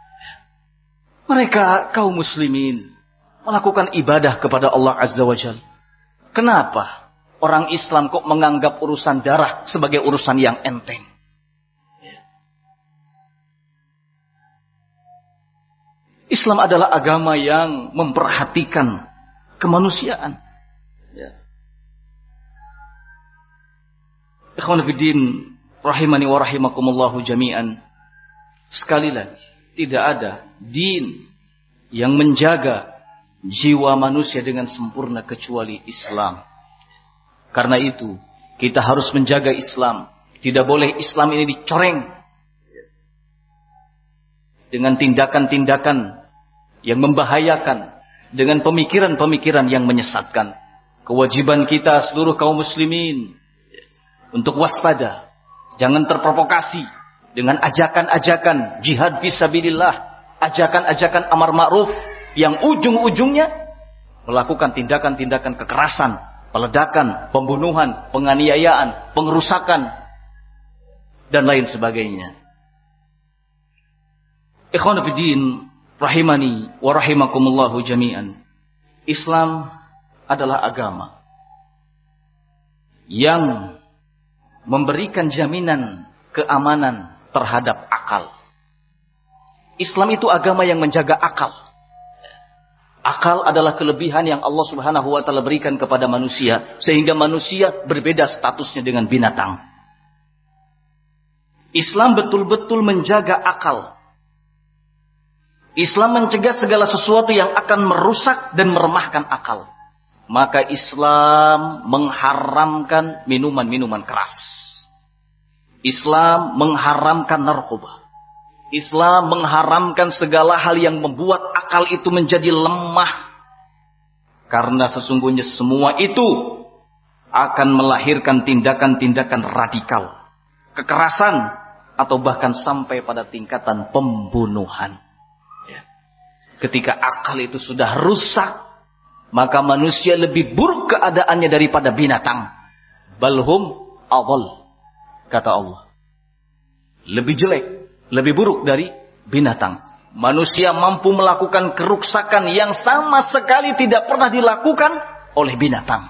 Mereka kaum muslimin melakukan ibadah kepada Allah Azza wa Jalla. Kenapa orang Islam kok menganggap urusan darah sebagai urusan yang enteng? Islam adalah agama yang memperhatikan kemanusiaan. Ikhwan fiddin rahimani wa rahimakumullahu jami'an. Sekali lagi, tidak ada din yang menjaga jiwa manusia dengan sempurna kecuali Islam. Karena itu, kita harus menjaga Islam. Tidak boleh Islam ini dicoreng dengan tindakan-tindakan yang membahayakan, dengan pemikiran-pemikiran yang menyesatkan. Kewajiban kita seluruh kaum muslimin untuk waspada, jangan terprovokasi dengan ajakan-ajakan jihad fisabilillah, ajakan-ajakan amar ma'ruf yang ujung-ujungnya melakukan tindakan-tindakan kekerasan, peledakan, pembunuhan, penganiayaan, pengerusakan, dan lain sebagainya. Ikhwan fillah rahimani wa rahimakumullahu jami'an. Islam adalah agama yang memberikan jaminan keamanan terhadap akal. Islam itu agama yang menjaga akal. Akal adalah kelebihan yang Allah Subhanahu wa taala berikan kepada manusia, sehingga manusia berbeda statusnya dengan binatang. Islam betul-betul menjaga akal. Islam mencegah segala sesuatu yang akan merusak dan meremahkan akal. Maka Islam mengharamkan minuman-minuman keras. Islam mengharamkan narkoba. Islam mengharamkan segala hal yang membuat akal itu menjadi lemah. Karena sesungguhnya semua itu akan melahirkan tindakan-tindakan radikal, kekerasan, atau bahkan sampai pada tingkatan pembunuhan. Ya. Ketika akal itu sudah rusak, maka manusia lebih buruk keadaannya daripada binatang. Balhum adall, kata Allah. Lebih jelek, lebih buruk dari binatang. Manusia mampu melakukan kerusakan yang sama sekali tidak pernah dilakukan oleh binatang.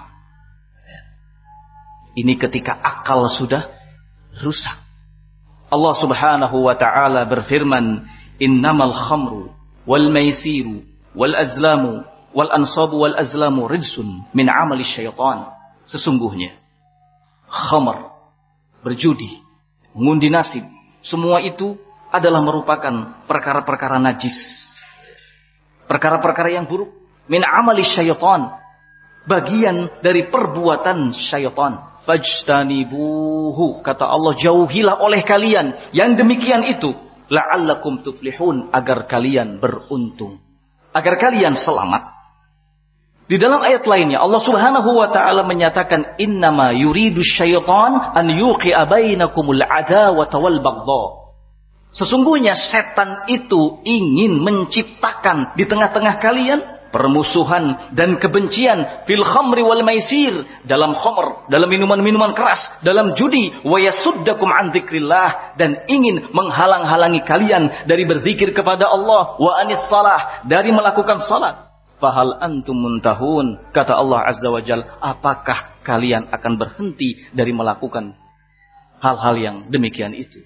Ini ketika akal sudah rusak. Allah subhanahu wa ta'ala berfirman, innamal khamru wal maisiru wal azlamu wal ansabu wal azlamu rijsun min amali syaitan. Sesungguhnya khamr, berjudi, mengundi nasib, semua itu adalah merupakan perkara-perkara najis, perkara-perkara yang buruk. Min amali syaitan, bagian dari perbuatan syaitan. Fajtanibuhu, kata Allah, jauhilah oleh kalian yang demikian itu, la'allakum tuflihun, agar kalian beruntung, agar kalian selamat. Di dalam ayat lainnya Allah subhanahu wa ta'ala menyatakan, innama yuridu syaitan an yuqi'a bainakumul adawata wal baghdha. Sesungguhnya setan itu ingin menciptakan di tengah-tengah kalian permusuhan dan kebencian fil khamri wal maisir, dalam khamr, dalam minuman-minuman keras, dalam judi, wa yasuddakum an dzikrillah, dan ingin menghalang-halangi kalian dari berzikir kepada Allah, wa anis salah, dari melakukan salat. Fahal antum muntahun, kata Allah azza wa jalla, apakah kalian akan berhenti dari melakukan hal-hal yang demikian itu?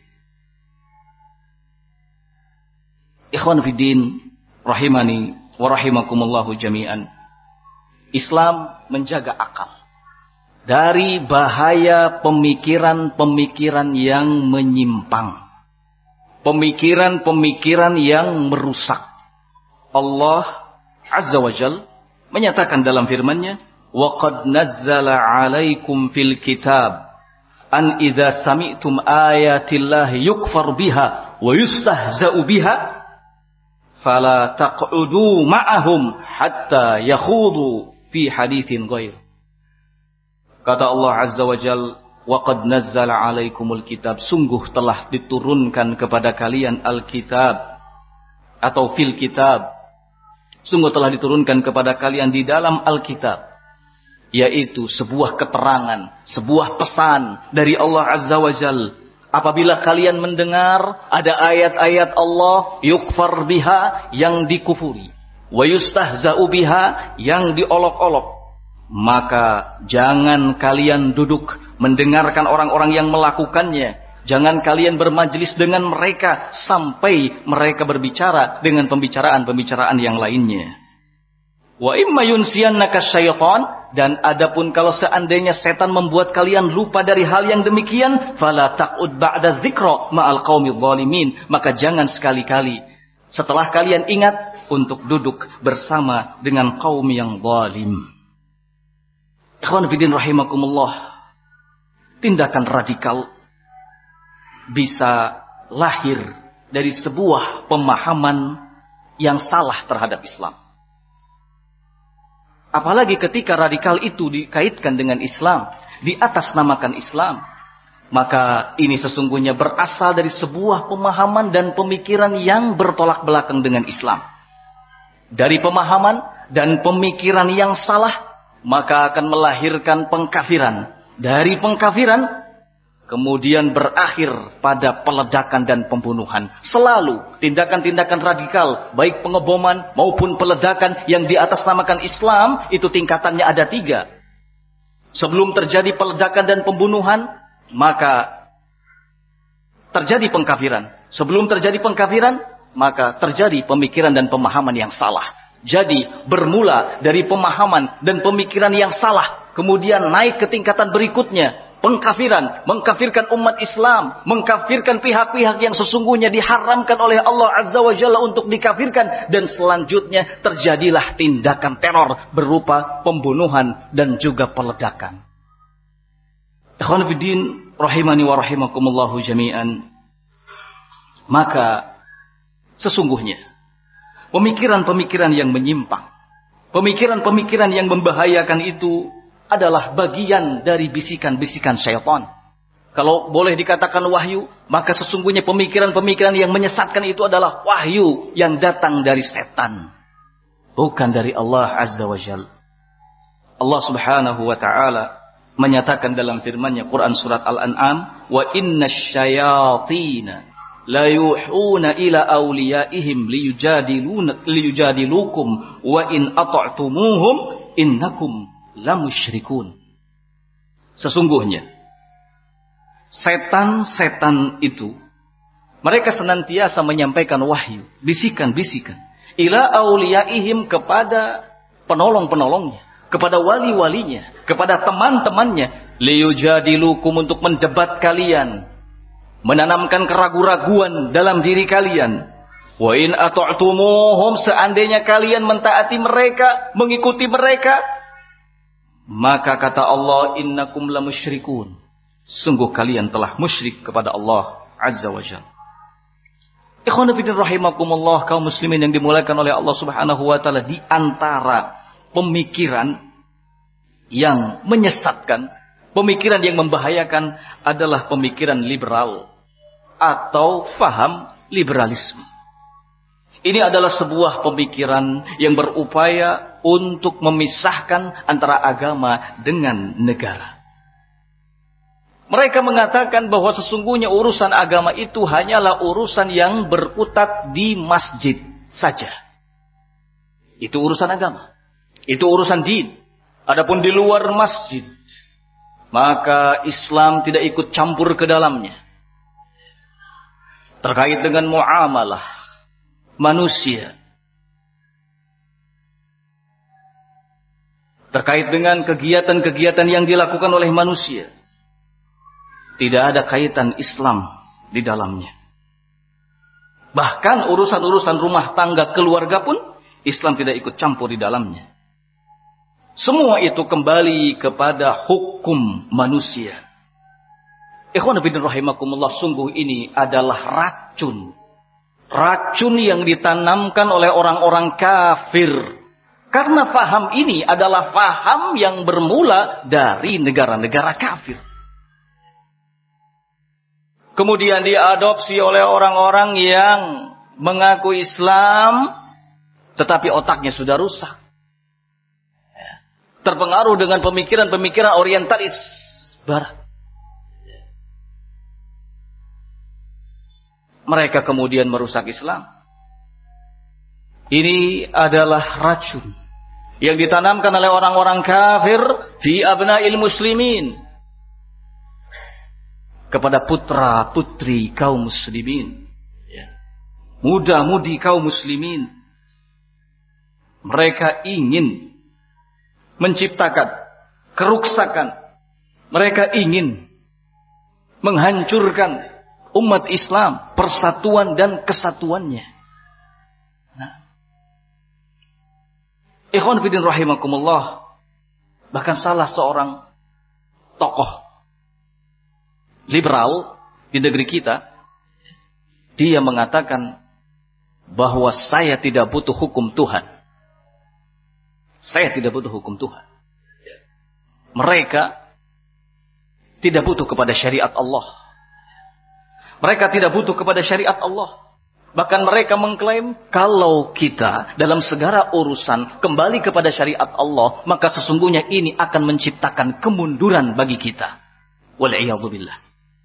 Ikhwan fiddin rahimani wa rahimakumullahu jami'an. Islam menjaga akal dari bahaya pemikiran-pemikiran yang menyimpang, pemikiran-pemikiran yang merusak. Allah azza wa jal menyatakan dalam firman-Nya, wa qad nazzala 'alaikum fil kitab an idza sami'tum ayatillahi yukfar biha wa yustahza'u biha fala taq'udu ma'ahum hatta yakhudu fi haditsin ghair. Kata Allah azza wa jal, wa qad nazzala 'alaikumul kitab, sungguh telah diturunkan kepada kalian alkitab atau fil kitab, sungguh telah diturunkan kepada kalian di dalam alkitab, yaitu sebuah keterangan, sebuah pesan dari Allah azza wa jal. Apabila kalian mendengar ada ayat-ayat Allah yukfar biha, yang dikufuri, wa yustahza'u biha, yang diolok-olok, maka jangan kalian duduk mendengarkan orang-orang yang melakukannya. Jangan kalian bermajlis dengan mereka sampai mereka berbicara dengan pembicaraan-pembicaraan yang lainnya. Wa imma yunsiyannaka syaitan, dan adapun kalau seandainya setan membuat kalian lupa dari hal yang demikian, fala taqud ba'da dzikra ma'al qaumidz zalimin, maka jangan sekali-kali setelah kalian ingat untuk duduk bersama dengan kaum yang zalim. Ikhwan fillah rahimakumullah, tindakan radikal bisa lahir dari sebuah pemahaman yang salah terhadap Islam. Apalagi ketika radikal itu dikaitkan dengan Islam, diatasnamakan Islam, maka ini sesungguhnya berasal dari sebuah pemahaman dan pemikiran yang bertolak belakang dengan Islam. Dari pemahaman dan pemikiran yang salah, maka akan melahirkan pengkafiran. Dari pengkafiran kemudian berakhir pada peledakan dan pembunuhan. Selalu tindakan-tindakan radikal, baik pengeboman maupun peledakan yang diatasnamakan Islam, itu tingkatannya ada tiga. Sebelum terjadi peledakan dan pembunuhan, maka terjadi pengkafiran. Sebelum terjadi pengkafiran, maka terjadi pemikiran dan pemahaman yang salah. Jadi bermula dari pemahaman dan pemikiran yang salah, kemudian naik ke tingkatan berikutnya, pengkafiran, mengkafirkan umat Islam, mengkafirkan pihak-pihak yang sesungguhnya diharamkan oleh Allah azza wa jalla untuk dikafirkan, dan selanjutnya terjadilah tindakan teror berupa pembunuhan dan juga peledakan. Ikhwan fillah rahimani wa rahimakumullahu jami'an. Maka Sesungguhnya pemikiran-pemikiran yang menyimpang, pemikiran-pemikiran yang membahayakan itu adalah bagian dari bisikan-bisikan syaitan. Kalau boleh dikatakan wahyu, maka sesungguhnya pemikiran-pemikiran yang menyesatkan itu adalah wahyu yang datang dari setan, bukan dari Allah Azza wa Jalla. Allah Subhanahu wa taala menyatakan dalam firman-Nya Quran surat Al-An'am, "Wa innasyayatina la yuhuna ila awliyaihim liyujadiluna liyujadilukum wa in ata'tumuhum innakum lamusyrikun." Sesungguhnya setan-setan itu mereka senantiasa menyampaikan wahyu, bisikan-bisikan ila awliyaihim, kepada penolong-penolongnya, kepada wali-walinya, kepada teman-temannya, liyujadilukum, untuk mendebat kalian, menanamkan keraguan-raguan dalam diri kalian. Wa in ata'tumuhum, seandainya kalian mentaati mereka, mengikuti mereka, maka kata Allah, innakum lamusyrikun, sungguh kalian telah musyrik kepada Allah Azza wa Jalla. Ikhwan fillah rahimakumullah, kaum muslimin yang dimuliakan oleh Allah Subhanahu wa taala, di antara pemikiran yang menyesatkan, pemikiran yang membahayakan adalah pemikiran liberal atau faham liberalisme. Ini adalah sebuah pemikiran yang berupaya untuk memisahkan antara agama dengan negara. Mereka mengatakan bahwa sesungguhnya urusan agama itu hanyalah urusan yang berkutat di masjid saja. Itu urusan agama. Itu urusan din. Adapun di luar masjid, maka Islam tidak ikut campur ke dalamnya. Terkait dengan muamalah manusia, terkait dengan kegiatan-kegiatan yang dilakukan oleh manusia, tidak ada kaitan Islam di dalamnya. Bahkan urusan-urusan rumah tangga keluarga pun Islam tidak ikut campur di dalamnya. Semua itu kembali kepada hukum manusia. Ikhwan fillah rahimakumullah, sungguh ini adalah racun. Racun yang ditanamkan oleh orang-orang kafir. Karena faham ini adalah faham yang bermula dari negara-negara kafir. Kemudian diadopsi oleh orang-orang yang mengaku Islam, tetapi otaknya sudah rusak. Terpengaruh dengan pemikiran-pemikiran orientalis barat. Mereka kemudian merusak Islam. Ini adalah racun yang ditanamkan oleh orang-orang kafir fi abna'il muslimin, kepada putra-putri kaum muslimin, muda-mudi kaum muslimin. Mereka ingin menciptakan keruksakan. Mereka ingin menghancurkan umat Islam, persatuan dan kesatuannya. Nah, ikhwan fillah rahimakumullah, bahkan salah seorang tokoh liberal di negeri kita, dia mengatakan bahwa saya tidak butuh hukum Tuhan. Saya tidak butuh hukum Tuhan. Mereka tidak butuh kepada syariat Allah. Mereka tidak butuh kepada syariat Allah. Bahkan mereka mengklaim kalau kita dalam segala urusan kembali kepada syariat Allah, maka sesungguhnya ini akan menciptakan kemunduran bagi kita. Wal'iyadzubillah.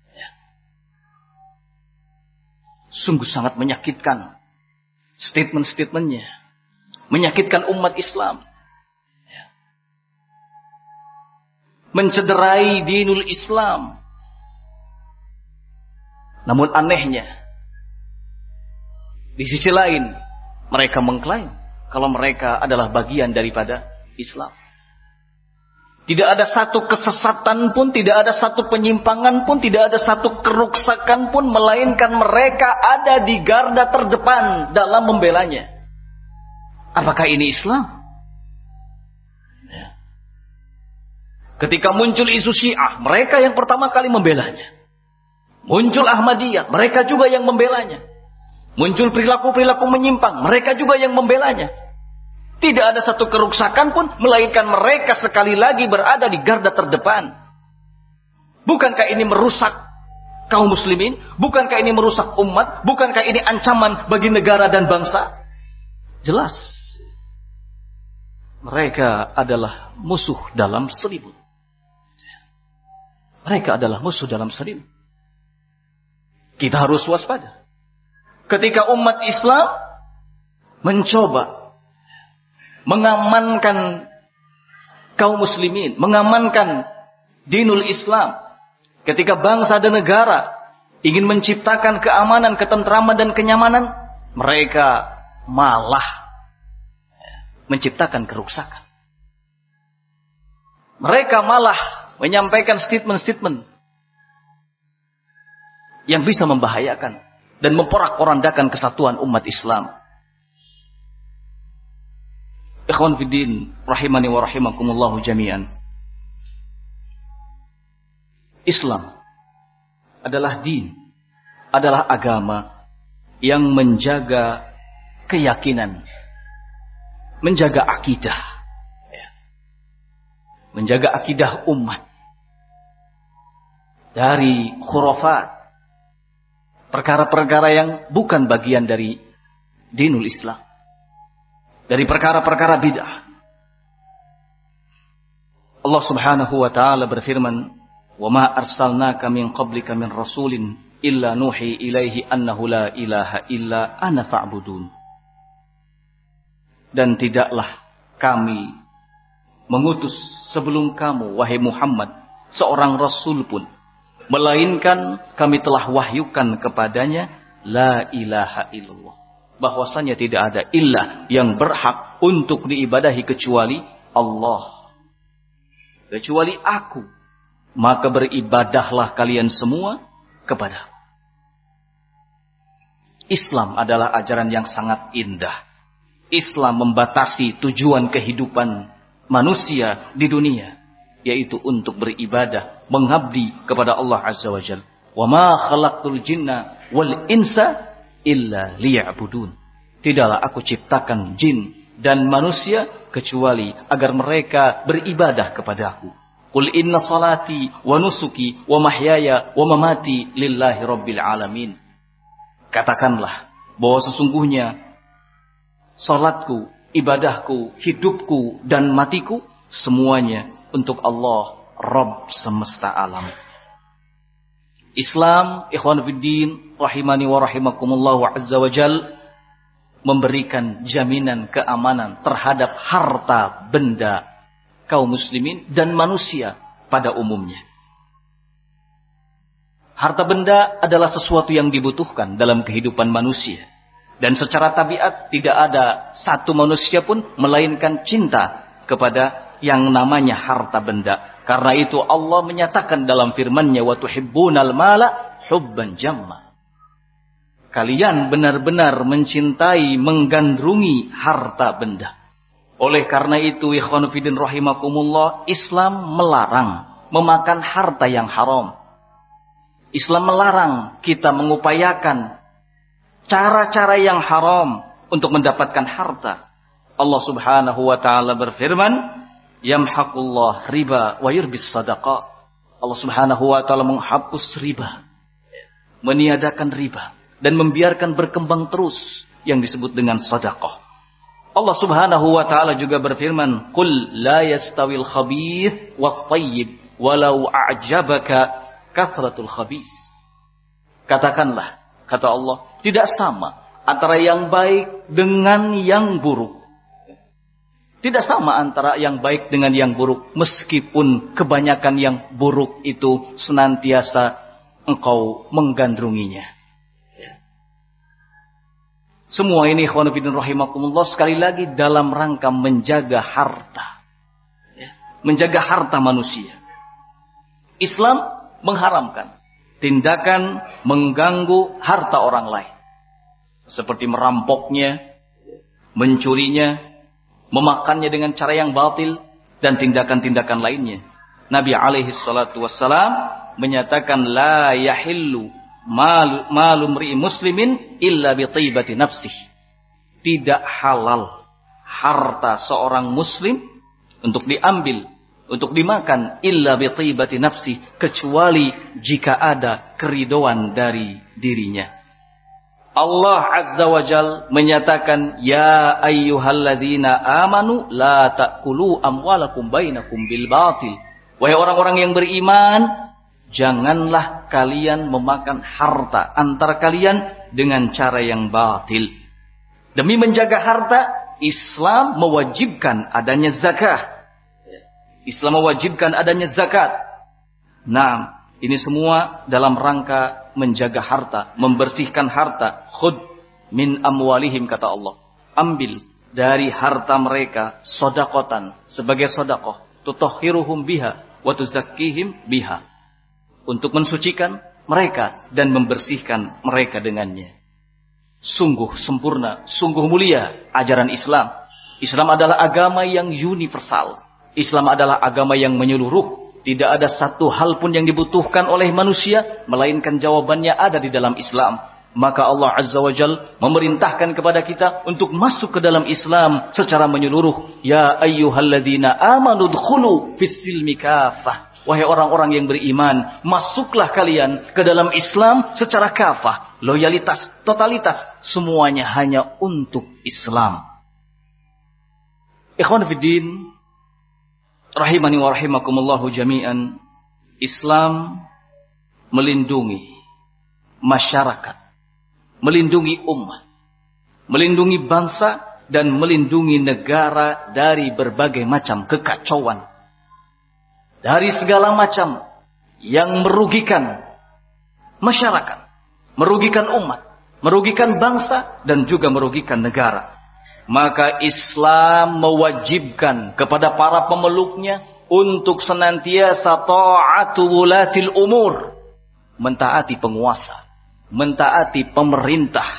Sungguh sangat menyakitkan statement-statementnya. Menyakitkan umat Islam. Mencederai dinul Islam. Namun anehnya, di sisi lain mereka mengklaim kalau mereka adalah bagian daripada Islam. Tidak ada satu kesesatan pun, tidak ada satu penyimpangan pun, tidak ada satu keruksakan pun, melainkan mereka ada di garda terdepan dalam membelanya. Apakah ini Islam? Ketika muncul isu Syiah, mereka yang pertama kali membelanya. Muncul Ahmadiyah, mereka juga yang membelanya. Muncul perilaku-perilaku menyimpang, mereka juga yang membelanya. Tidak ada satu keruksakan pun, melainkan mereka sekali lagi berada di garda terdepan. Bukankah ini merusak kaum muslimin? Bukankah ini merusak umat? Bukankah ini ancaman bagi negara dan bangsa? Jelas. Mereka adalah musuh dalam selimut. Mereka adalah musuh dalam selimut. Kita harus waspada. Ketika umat Islam mencoba mengamankan kaum muslimin, mengamankan dinul Islam, ketika bangsa dan negara ingin menciptakan keamanan, ketentraman dan kenyamanan, mereka malah menciptakan keruksakan. Mereka malah menyampaikan statement-statement yang bisa membahayakan dan memporak-porandakan kesatuan umat Islam. Ikhwan fiddin, rahimani wa rahimakumullahu jami'an. Islam adalah din, adalah agama yang menjaga keyakinan, menjaga akidah, menjaga akidah umat dari khurafat, perkara-perkara yang bukan bagian dari dinul Islam, dari perkara-perkara bid'ah. Allah Subhanahu wa taala berfirman, "Wa ma arsalnaka min qablika min rasulin illa nuhi ilaihi annahu la ilaha illa ana fa'budun." Dan tidaklah kami mengutus sebelum kamu, wahai Muhammad, seorang rasul pun, melainkan kami telah wahyukan kepadanya la ilaha illallah, bahwasanya tidak ada ilah yang berhak untuk diibadahi kecuali Allah, kecuali aku, maka beribadahlah kalian semua kepadaku. Islam adalah ajaran yang sangat indah. Islam membatasi tujuan kehidupan manusia di dunia, yaitu untuk beribadah, mengabdi kepada Allah Azza wa Jalla. Wa ma khalaqtul jinna wal insa illa liya'budun. Tidaklah aku ciptakan jin dan manusia kecuali agar mereka beribadah kepadaku. Qul inna salati wa nusuki wa mahyaya wa mamati lillahi rabbil alamin. Katakanlah bahwa sesungguhnya salatku, ibadahku, hidupku dan matiku semuanya untuk Allah Rabb semesta alam. Islam, ikhwan fiddin, rahimani wa rahimakumullah wa azza wa jal, memberikan jaminan keamanan terhadap harta benda kaum muslimin dan manusia pada umumnya. Harta benda adalah sesuatu yang dibutuhkan dalam kehidupan manusia. Dan secara tabiat tidak ada satu manusia pun melainkan cinta kepada yang namanya harta benda. Karena itu Allah menyatakan dalam firman-Nya, wa tuhibbunal mala hubban jamma. Kalian benar-benar mencintai, menggandrungi harta benda. Oleh karena itu, ikhwan fillah rahimakumullah, Islam melarang memakan harta yang haram. Islam melarang kita mengupayakan cara-cara yang haram untuk mendapatkan harta. Allah Subhanahu wa taala berfirman, yamhaqullah riba wa yurbis sadaqah. Allah Subhanahu wa taala menghapus riba, meniadakan riba dan membiarkan berkembang terus yang disebut dengan sedekah. Allah Subhanahu wa taala juga berfirman, qul la yastawil khabith wat thayyib walau a'jabaka kathratul khabith. Katakanlah, kata Allah, tidak sama antara yang baik dengan yang buruk. Tidak sama antara yang baik dengan yang buruk, meskipun kebanyakan yang buruk itu senantiasa engkau menggandrunginya. Semua ini ikhwan fillah rahimakumullah sekali lagi dalam rangka menjaga harta. Menjaga harta manusia. Islam mengharamkan tindakan mengganggu harta orang lain. Seperti merampoknya, mencurinya, memakannya dengan cara yang batil, dan tindakan-tindakan lainnya. Nabi alaihi salatu wassalam menyatakan, la yahillu mal malumri muslimin illa bi thaibati nafsih. Tidak halal harta seorang muslim untuk diambil, untuk dimakan illa bi thaibati nafsih, kecuali jika ada keridhaan dari dirinya. Allah Azza wa Jal menyatakan, ya ayyuhalladzina amanu la ta'kulu amwalakum bainakum bil batil. Wahai orang-orang yang beriman, janganlah kalian memakan harta antara kalian dengan cara yang batil. Demi menjaga harta, Islam mewajibkan adanya zakat. Islam mewajibkan adanya zakat. Nah, ini semua dalam rangka menjaga harta, membersihkan harta. Khud min amwalihim, kata Allah. Ambil dari harta mereka sodakotan, sebagai sodakoh. Tutahhiruhum biha wa tuzakkihim biha. Untuk mensucikan mereka dan membersihkan mereka dengannya. Sungguh sempurna, sungguh mulia ajaran Islam. Islam adalah agama yang universal. Islam adalah agama yang menyeluruh. Tidak ada satu hal pun yang dibutuhkan oleh manusia, melainkan jawabannya ada di dalam Islam. Maka Allah Azza wa Jal memerintahkan kepada kita untuk masuk ke dalam Islam secara menyeluruh. Ya ayyuhalladzina amanu dkhulu fis-silmi kafah. Wahai orang-orang yang beriman, masuklah kalian ke dalam Islam secara kafah. Loyalitas, totalitas, semuanya hanya untuk Islam. Ikhwan fiddin, rahimani wa rahimakumullahu jami'an. Islam melindungi masyarakat, melindungi umat, melindungi bangsa, dan melindungi negara dari berbagai macam kekacauan. Dari segala macam yang merugikan masyarakat, merugikan umat, merugikan bangsa, dan juga merugikan negara. Maka Islam mewajibkan kepada para pemeluknya untuk senantiasa ta'atu wulatil umur, mentaati penguasa, mentaati pemerintah.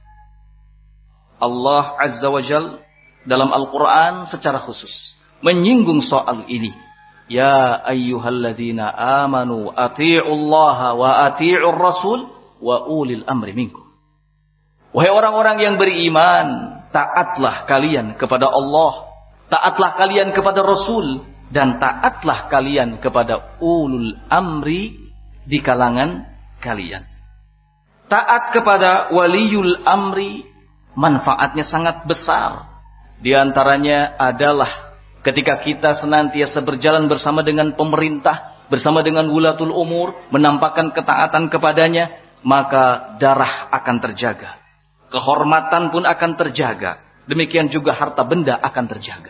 Allah Azza wa Jal dalam Al-Quran secara khusus menyinggung soal ini. Ya ayyuhalladzina amanu ati'ullaha wa ati'ur rasul wa ulil amri minkum. Wahai orang-orang yang beriman, taatlah kalian kepada Allah, taatlah kalian kepada Rasul, dan taatlah kalian kepada ulul amri di kalangan kalian. Taat kepada waliul amri manfaatnya sangat besar. Di antaranya adalah ketika kita senantiasa berjalan bersama dengan pemerintah, bersama dengan wulatul umur, menampakkan ketaatan kepadanya, maka darah akan terjaga. Kehormatan pun akan terjaga. Demikian juga harta benda akan terjaga.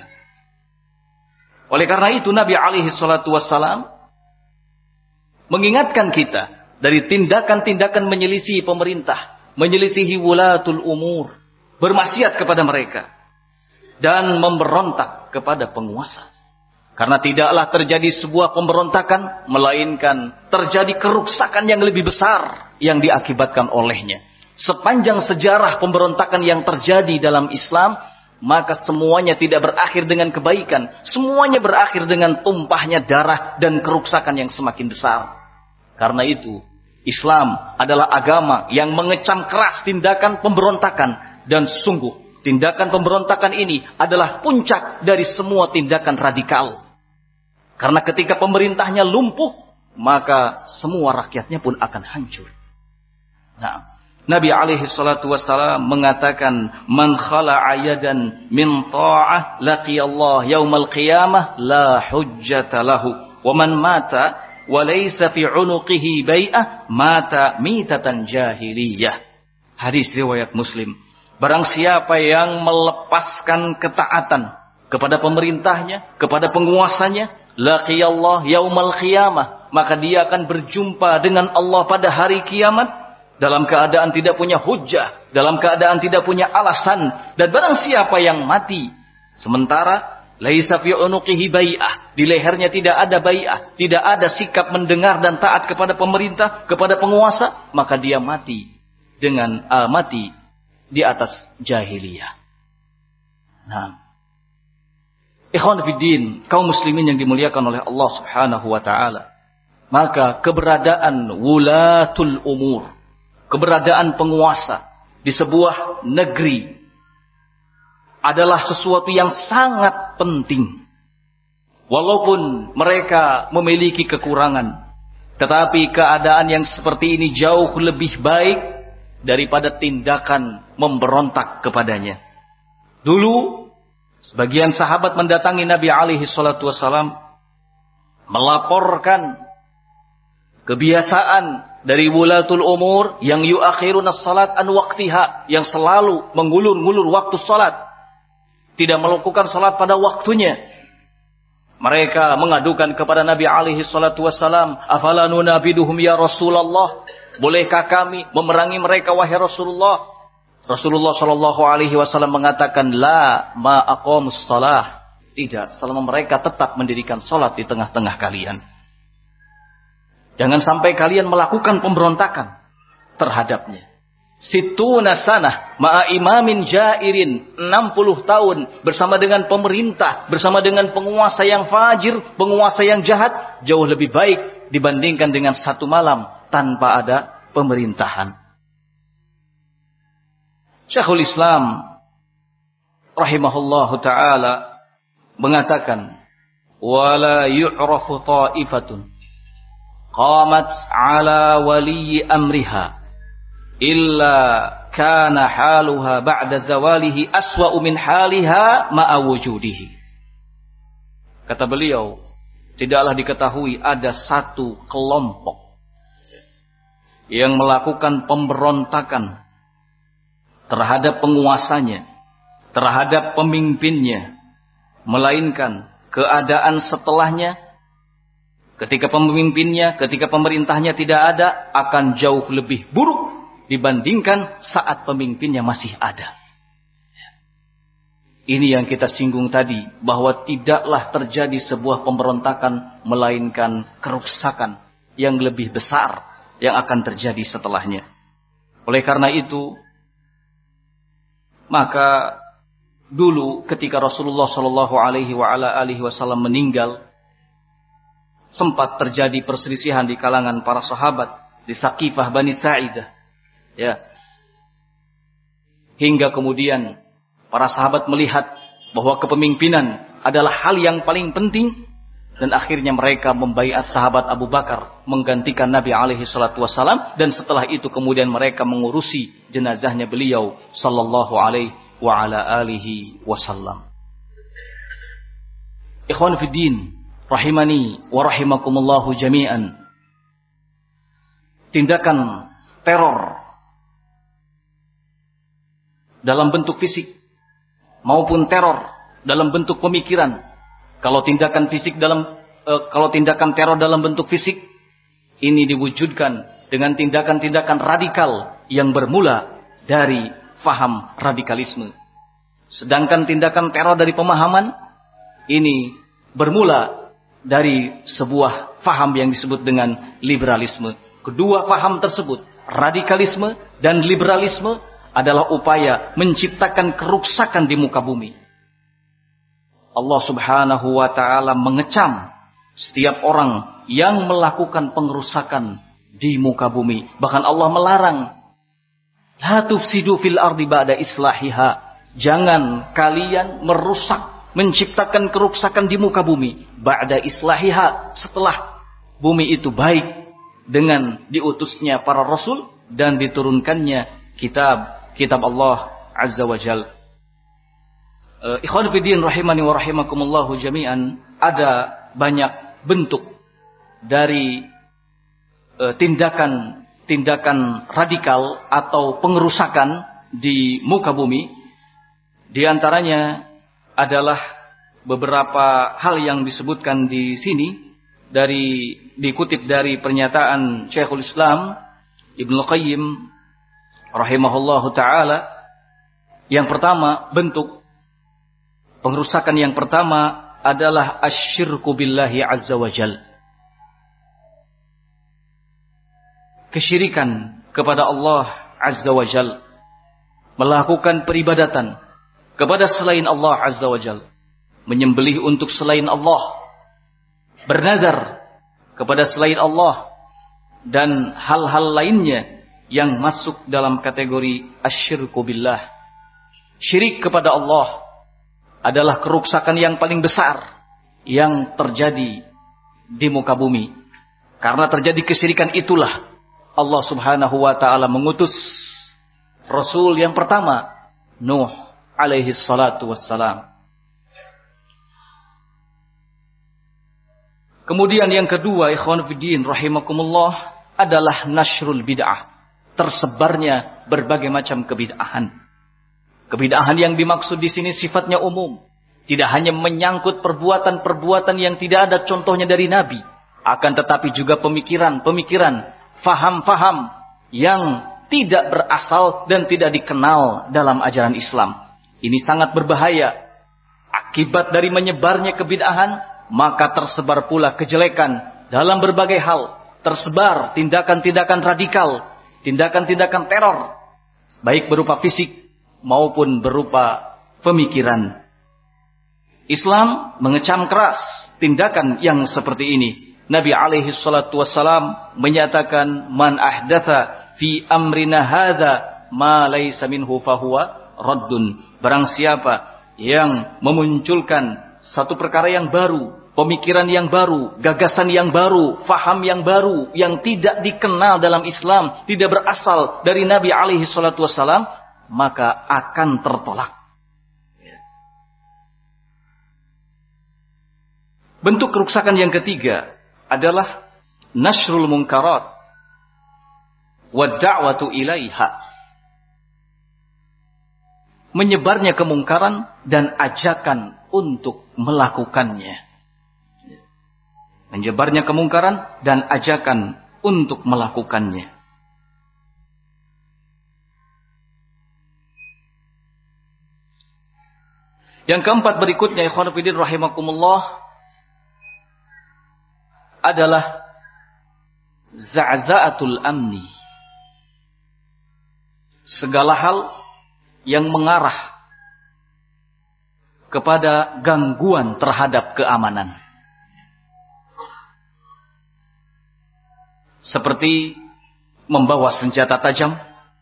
Oleh karena itu Nabi alaihi salatu wassalam mengingatkan kita dari tindakan-tindakan menyelisihi pemerintah, menyelisihi wulatul umur, bermaksiat kepada mereka, dan memberontak kepada penguasa. Karena tidaklah terjadi sebuah pemberontakan, melainkan terjadi kerusakan yang lebih besar yang diakibatkan olehnya. Sepanjang sejarah pemberontakan yang terjadi dalam Islam, maka semuanya tidak berakhir dengan kebaikan. Semuanya berakhir dengan tumpahnya darah dan kerusakan yang semakin besar. Karena itu, Islam adalah agama yang mengecam keras tindakan pemberontakan. Dan sungguh, tindakan pemberontakan ini adalah puncak dari semua tindakan radikal. Karena ketika pemerintahnya lumpuh, maka semua rakyatnya pun akan hancur. Nah, Nabi alaihi salatu wassalam mengatakan, man khala'a yadan min ta'ah laqiyallah yaumal qiyamah la hujjata lahu, wa man mata wa laysa fi 'unuqihi bai'ah mata mitatan jahiliyah. Hadis riwayat Muslim. Barang siapa yang melepaskan ketaatan kepada pemerintahnya, kepada penguasanya, laqiyallah yaumal qiyamah, maka dia akan berjumpa dengan Allah pada hari kiamat dalam keadaan tidak punya hujjah, dalam keadaan tidak punya alasan. Dan barang siapa yang mati sementara laisa fi unuqihi bai'ah, di lehernya tidak ada bai'ah, tidak ada sikap mendengar dan taat kepada pemerintah, kepada penguasa, maka dia mati dengan uh, mati di atas jahiliyah. Nah, ikhwan fiddin, kaum muslimin yang dimuliakan oleh Allah Subhanahu wa taala, maka keberadaan wulatul umur, keberadaan penguasa di sebuah negeri adalah sesuatu yang sangat penting. Walaupun mereka memiliki kekurangan, tetapi keadaan yang seperti ini jauh lebih baik daripada tindakan memberontak kepadanya. Dulu, sebagian sahabat mendatangi Nabi alaihi salatu wassalam, melaporkan kebiasaan dari wulatul umur yang yuakhiruna salat an waqtiha, yang selalu mengulur-ngulur waktu salat, tidak melakukan salat pada waktunya. Mereka mengadukan kepada Nabi alaihi salatu wassalam, afala nunabiduhum ya Rasulullah, bolehkah kami memerangi mereka wahai Rasulullah? Rasulullah sallallahu alaihi wasallam mengatakan, la ma aqamus shalah, tidak, selama mereka tetap mendirikan salat di tengah-tengah kalian. Jangan sampai kalian melakukan pemberontakan terhadapnya. Situna sanah ma'a imamin jairin, enam puluh tahun bersama dengan pemerintah, bersama dengan penguasa yang fajir, penguasa yang jahat, jauh lebih baik dibandingkan dengan satu malam tanpa ada pemerintahan. Syekhul Islam rahimahullahu ta'ala mengatakan, wala yu'rafu ta'ifatun qamat ala wali amriha illa kana haluha ba'da zawalihi aswa'u min haliha ma'a wujudihi. Kata beliau, tidaklah diketahui ada satu kelompok yang melakukan pemberontakan terhadap penguasanya, terhadap pemimpinnya, melainkan keadaan setelahnya, ketika pemimpinnya, ketika pemerintahnya tidak ada, akan jauh lebih buruk dibandingkan saat pemimpinnya masih ada. Ini yang kita singgung tadi, bahwa tidaklah terjadi sebuah pemberontakan melainkan kerusakan yang lebih besar yang akan terjadi setelahnya. Oleh karena itu, maka dulu ketika Rasulullah Shallallahu Alaihi Wasallam meninggal, sempat terjadi perselisihan di kalangan para sahabat di Saqifah Bani Sa'idah, ya, hingga kemudian para sahabat melihat bahwa kepemimpinan adalah hal yang paling penting, dan akhirnya mereka membaiat sahabat Abu Bakar menggantikan Nabi alaihi salatu wassalam, dan setelah itu kemudian mereka mengurusi jenazahnya beliau sallallahu alaihi wa ala alihi wasallam. Ikhwan fiddin rahimani wa rahimakumullahu jami'an. Tindakan teror dalam bentuk fisik maupun teror dalam bentuk pemikiran. Kalau tindakan fisik dalam eh, kalau tindakan teror dalam bentuk fisik ini diwujudkan dengan tindakan-tindakan radikal yang bermula dari faham radikalisme. Sedangkan tindakan teror dari pemahaman ini bermula dari sebuah faham yang disebut dengan liberalisme. Kedua faham tersebut, radikalisme dan liberalisme, adalah upaya menciptakan kerusakan di muka bumi. Allah Subhanahu wa ta'ala mengecam setiap orang yang melakukan pengerusakan di muka bumi. Bahkan Allah melarang, la tufsidu fil ardi ba'da islahiha. Jangan kalian merusak, menciptakan kerusakan di muka bumi. Ba'da islahiha, setelah bumi itu baik dengan diutusnya para rasul dan diturunkannya kitab kitab Allah Azza wa Jalla. Uh, Ikhwan fillah rahimani wa rahimakumullahu jami'an, ada banyak bentuk dari uh, tindakan tindakan radikal atau pengerusakan di muka bumi. Di antaranya adalah beberapa hal yang disebutkan di sini, dari dikutip dari pernyataan Syekhul Islam Ibnu Qayyim rahimahullahu taala. Yang pertama, bentuk pengerusakan yang pertama adalah asyirku billahi azza wa jal. Kesyirikan kepada Allah azza wa jal. Melakukan peribadatan kepada selain Allah azza wa jal. Menyembelih untuk selain Allah. Bernazar kepada selain Allah. Dan hal-hal lainnya yang masuk dalam kategori asyirku billah. Syirik kepada Allah adalah keruksakan yang paling besar yang terjadi di muka bumi. Karena terjadi kesyirikan itulah Allah Subhanahu wa taala mengutus Rasul yang pertama, Nuh alaihi salatu wassalam. Kemudian yang kedua, ikhwan fiddin rahimakumullah, adalah nasrul bid'ah. Tersebarnya berbagai macam kebid'ahan. Kebid'ahan yang dimaksud di sini sifatnya umum. Tidak hanya menyangkut perbuatan-perbuatan yang tidak ada contohnya dari Nabi. Akan tetapi juga pemikiran-pemikiran, faham-faham yang tidak berasal dan tidak dikenal dalam ajaran Islam. Ini sangat berbahaya. Akibat dari menyebarnya kebid'ahan, maka tersebar pula kejelekan dalam berbagai hal. Tersebar tindakan-tindakan radikal, tindakan-tindakan teror, baik berupa fisik maupun berupa pemikiran. Islam mengecam keras tindakan yang seperti ini. Nabi alaihi salatu wassalam menyatakan, man ahdatha fi amrina hadza ma laysa minhu fahuwa raddun. Barang siapa yang memunculkan satu perkara yang baru, pemikiran yang baru, gagasan yang baru, faham yang baru, yang tidak dikenal dalam Islam, tidak berasal dari Nabi alaihi salatu wassalam, maka akan tertolak. Bentuk kerusakan yang ketiga adalah nasrul munkarat wa da'watu ilaiha. Menyebarnya kemungkaran dan ajakan untuk melakukannya. Menyebarnya kemungkaran dan ajakan untuk melakukannya. Yang keempat berikutnya, ikhwan fillah rahimakumullah, adalah za'za'atul amni. Segala hal yang mengarah kepada gangguan terhadap keamanan. Seperti membawa senjata tajam,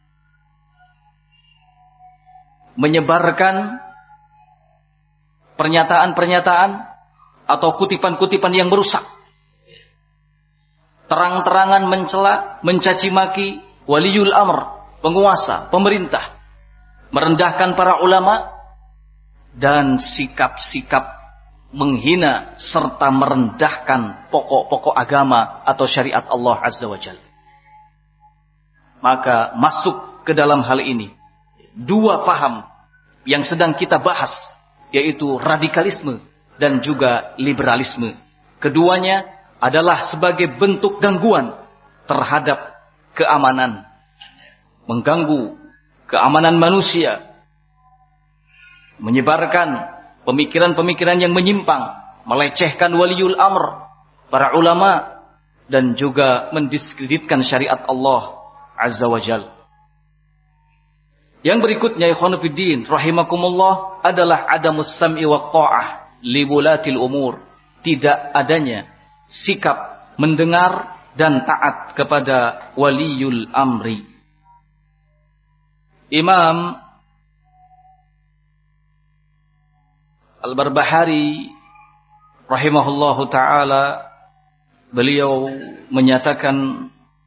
menyebarkan pernyataan-pernyataan atau kutipan-kutipan yang merusak, terang-terangan mencela, mencaci maki waliyul amr, penguasa, pemerintah, merendahkan para ulama, dan sikap-sikap menghina serta merendahkan pokok-pokok agama atau syariat Allah Azza wa Jalla. Maka masuk ke dalam hal ini dua paham yang sedang kita bahas, yaitu radikalisme dan juga liberalisme. Keduanya adalah sebagai bentuk gangguan terhadap keamanan, mengganggu keamanan manusia, menyebarkan pemikiran-pemikiran yang menyimpang, melecehkan waliul amr, para ulama, dan juga mendiskreditkan syariat Allah Azza wa Jalla. Yang berikutnya, ikhwan fiddin rahimakumullah, adalah adamus sam'i wa ta'ah li wulatil umur. Tidak adanya sikap mendengar dan taat kepada waliul amri. Imam Al-Barbahari rahimahullahu ta'ala, beliau menyatakan,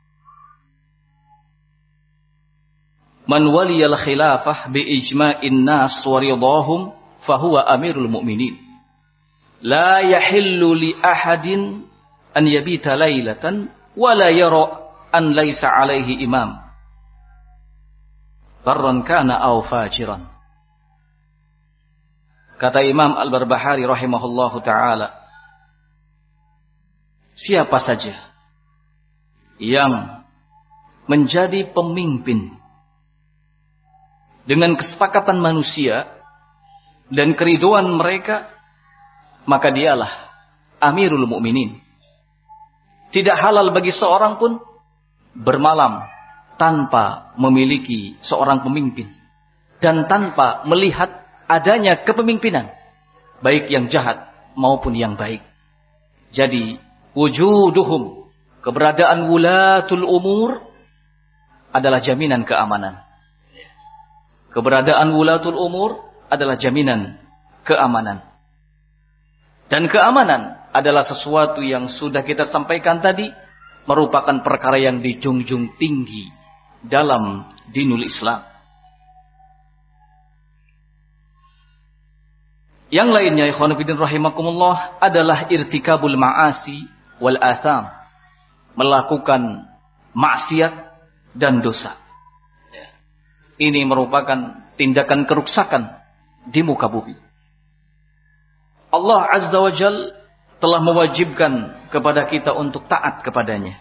man waliyal khilafah bi ijma'in nas wa ridahum fahuwa amirul mu'minin. La yahillu li ahadin an yabita laylatan wa la yara an laysa alaihi imam. Barran kana aw fajiran. Kata Imam Al-Barbahari rahimahullahu ta'ala, siapa saja yang menjadi pemimpin dengan kesepakatan manusia dan keriduan mereka, maka dialah Amirul Mukminin. Tidak halal bagi seorang pun bermalam tanpa memiliki seorang pemimpin dan tanpa melihat adanya kepemimpinan, baik yang jahat maupun yang baik. Jadi wujuduhum, keberadaan wulatul umur, adalah jaminan keamanan. Keberadaan wulatul umur adalah jaminan keamanan. Dan keamanan adalah sesuatu yang sudah kita sampaikan tadi, merupakan perkara yang dijunjung tinggi dalam dinul Islam. Yang lainnya, ikhwan fillah rahimakumullah, adalah irtikabul ma'asi wal atham, melakukan maksiat dan dosa. Ini merupakan tindakan keruksakan di muka bumi. Allah Azza wa Jal telah mewajibkan kepada kita untuk taat kepadanya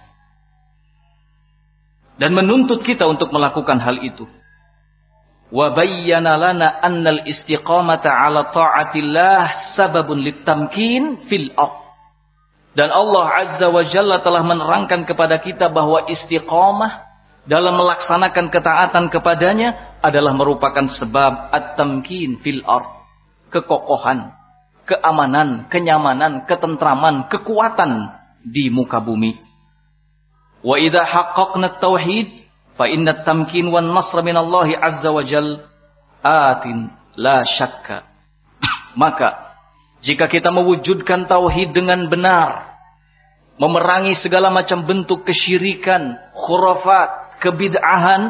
dan menuntut kita untuk melakukan hal itu. Wa bayyana lana annal istiqamata ala ta'atillah sababun litamkin fil ardh. Dan Allah Azza wa Jalla telah menerangkan kepada kita bahwa istiqamah dalam melaksanakan ketaatan kepadanya adalah merupakan sebab at-tamkin fil ardh, kekokohan, keamanan, kenyamanan, ketentraman, kekuatan di muka bumi. Wa idza haqqaqna at-tauhid fa inna at-tamkin wan nasra min Allah Azza wa Jalla atin la syakka. Maka jika kita mewujudkan tauhid dengan benar, memerangi segala macam bentuk kesyirikan, khurafat, kebid'ahan,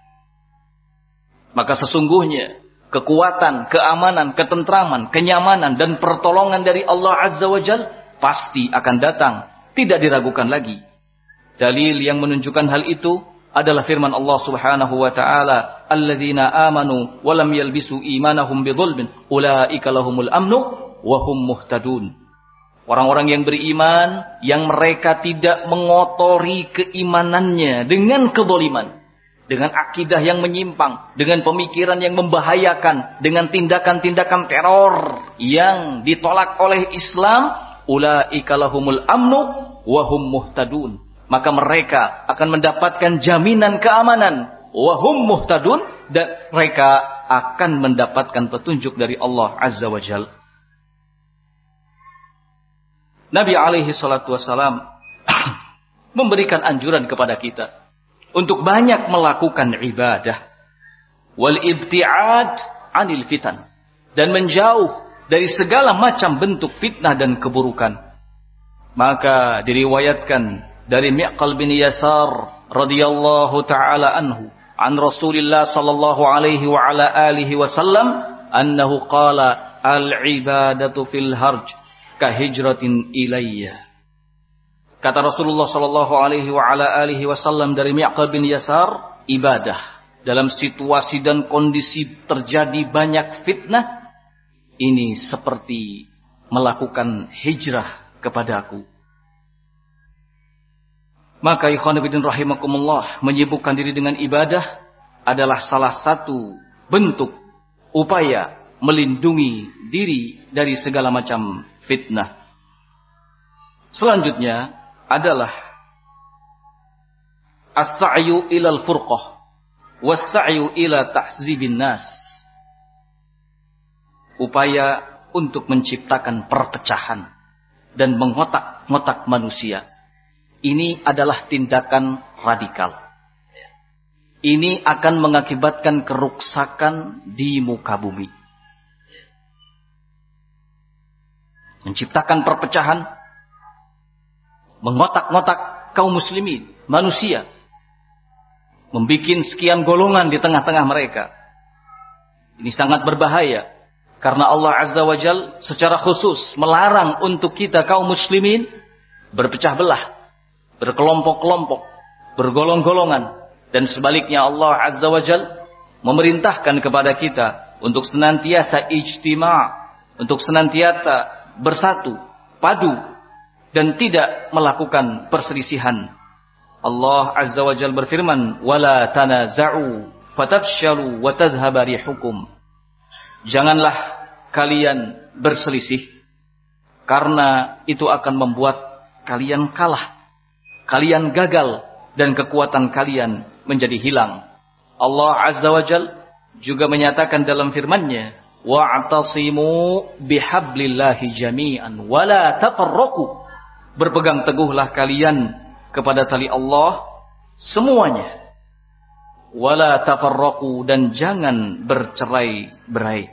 maka sesungguhnya kekuatan, keamanan, ketentraman, kenyamanan dan pertolongan dari Allah Azza wa Jal pasti akan datang, tidak diragukan lagi. Dalil yang menunjukkan hal itu adalah firman Allah Subhanahu wa taala, "Alladzina amanu wa lam yalbisu imanahum bidzulmin, ulaika lahumul amnu wa hum muhtadun." Orang-orang yang beriman, yang mereka tidak mengotori keimanannya dengan kezaliman, dengan akidah yang menyimpang, dengan pemikiran yang membahayakan, dengan tindakan-tindakan teror yang ditolak oleh Islam, ulaika lahumul amnu wa hum muhtadun. Maka mereka akan mendapatkan jaminan keamanan, wa hum muhtadun, dan mereka akan mendapatkan petunjuk dari Allah Azza wa Jalla. Nabi alaihi salatu wassalam memberikan anjuran kepada kita untuk banyak melakukan ibadah, wal ibti'ad anil fitan, dan menjauh dari segala macam bentuk fitnah dan keburukan. Maka diriwayatkan dari Mi'qal bin Yasar radhiyallahu taala anhu an Rasulillah sallallahu alaihi wa ala alihi wasallam annahu qala al ibadatu fil harj kahijratin ilayya. Kata Rasulullah sallallahu alaihi wa ala alihi wasallam dari Mi'qal bin Yasar, ibadah dalam situasi dan kondisi terjadi banyak fitnah ini seperti melakukan hijrah kepadaku. Maka ikhwan fillah rahimakumullah, menyibukkan diri dengan ibadah adalah salah satu bentuk upaya melindungi diri dari segala macam fitnah. Selanjutnya adalah as-sa'yu ilal furqah was-sa'yu ila tahzibin nas. Upaya untuk menciptakan perpecahan dan mengotak-ngotak manusia. Ini adalah tindakan radikal. Ini akan mengakibatkan keruksakan di muka bumi. Menciptakan perpecahan, mengotak-ngotak kaum muslimin, manusia, membikin sekian golongan di tengah-tengah mereka. Ini sangat berbahaya, karena Allah Azza wa Jal secara khusus melarang untuk kita kaum muslimin berpecah belah, berkelompok-kelompok, bergolong-golongan, dan sebaliknya Allah Azza wa Jal memerintahkan kepada kita untuk senantiasa ijtima', untuk senantiasa bersatu, padu, dan tidak melakukan perselisihan. Allah Azza wa Jalla berfirman, "Wala tanaza'u fatafshalu wa tadhhaba rihukum." Janganlah kalian berselisih, karena itu akan membuat kalian kalah, kalian gagal, dan kekuatan kalian menjadi hilang. Allah Azza wa Jalla juga menyatakan dalam firman-Nya, wa'tasimu bihablillahi jami'an wala tafarraqu. Berpegang teguhlah kalian kepada tali Allah semuanya, wala tafarraqu, dan jangan bercerai-berai.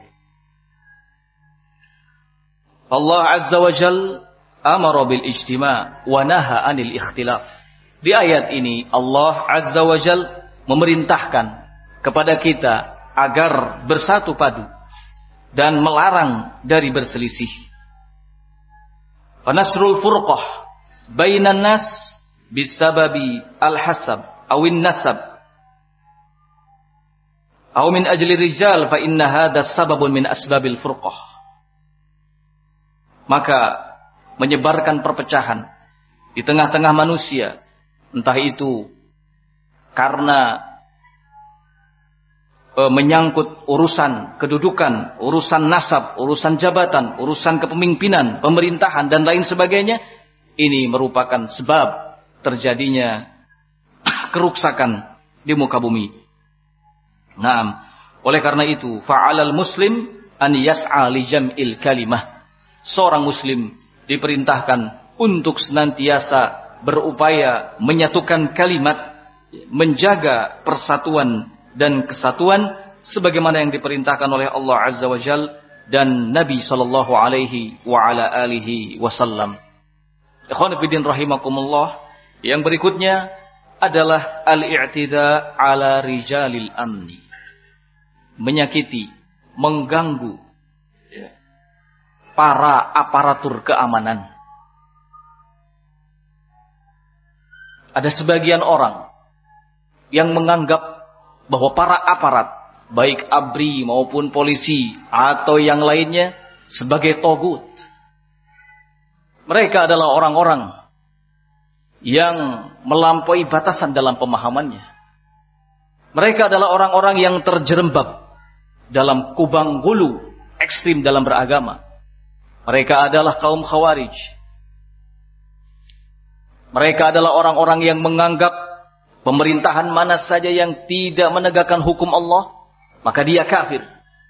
Allah Azza wa Jalla amara bil ijtima' wa naha 'anil ikhtilaf. Di ayat ini Allah Azza wa Jalla memerintahkan kepada kita agar bersatu padu dan melarang dari berselisih. Fanasrul furqah bainan nas bisababi al-hasab awin nasab aw min ajli rijal fa inna hadha sababun min asbabil furqah. Maka menyebarkan perpecahan di tengah-tengah manusia, entah itu karena e, menyangkut urusan kedudukan, urusan nasab, urusan jabatan, urusan kepemimpinan, pemerintahan dan lain sebagainya, ini merupakan sebab terjadinya keruksakan di muka bumi. Naam, oleh karena itu fa'alal muslim an yas'a li jam'il kalimah. Seorang muslim diperintahkan untuk senantiasa berupaya menyatukan kalimat, menjaga persatuan dan kesatuan sebagaimana yang diperintahkan oleh Allah Azza wa Jalla dan Nabi sallallahu alaihi wa ala alihi wasallam. Ikhwan fillah rahimakumullah, yang berikutnya adalah al-i'tida ala rijalil amni. Menyakiti, mengganggu para aparatur keamanan. Ada sebagian orang yang menganggap bahwa para aparat, baik A B R I maupun polisi atau yang lainnya, sebagai togut. Mereka adalah orang-orang yang melampaui batasan dalam pemahamannya. Mereka adalah orang-orang yang terjerembab dalam kubang gulu ekstrim dalam beragama. Mereka adalah kaum Khawarij. Mereka adalah orang-orang yang menganggap pemerintahan mana saja yang tidak menegakkan hukum Allah, maka dia kafir.